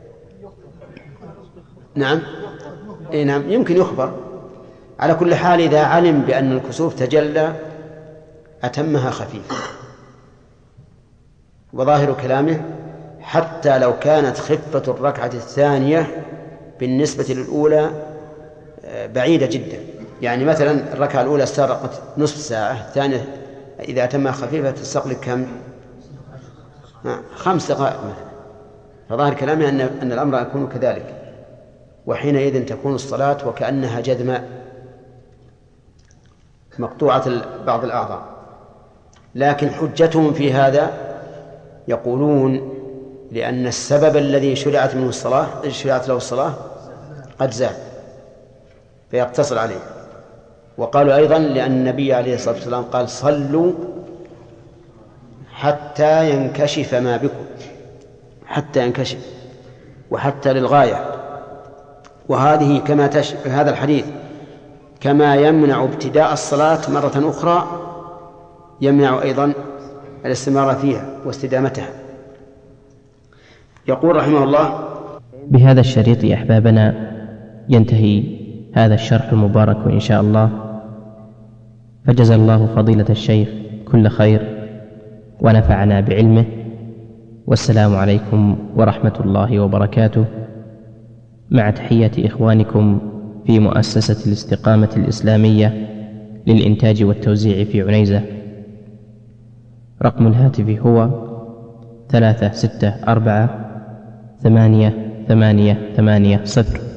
نعم إيه نعم يمكن يخبر. على كل حال إذا علم بأن الكسوف تجلى أتمها خفيفة. وظاهر كلامه حتى لو كانت خفة الركعة الثانية بالنسبة للأولى بعيدة جدا، يعني مثلا الركعة الأولى استغرقت نصف ساعة، الثانية إذا أتمها خفيفة تستغرق كم؟ خمس دقائق مثلا. فظاهر كلامه أن أن الأمر يكون كذلك، وحينئذ تكون الصلاة وكأنها جدماء مقطوعة بعض الأعضاء. لكن حجتهم في هذا يقولون لأن السبب الذي شرعت منه الصلاة شرعت له الصلاة قد زال فيقتصر عليه. وقالوا أيضا لأن النبي عليه الصلاة والسلام قال صلوا حتى ينكشف ما بكم، حتى ينكشف وحتى للغاية. وهذه كما تش... هذا الحديث كما يمنع ابتداء الصلاة مرة أخرى يمنع أيضا الاستمرار فيها واستدامتها. يقول رحمه الله: بهذا الشريط يا أحبابنا ينتهي هذا الشرح المبارك إن شاء الله، فجزا الله فضيلة الشيخ كل خير ونفعنا بعلمه، والسلام عليكم ورحمة الله وبركاته، مع تحية إخوانكم في مؤسسة الاستقامة الإسلامية للإنتاج والتوزيع في عنيزة. رقم الهاتف هو ثلاثة ستة أربعة ثمانية ثمانية ثمانية صفر.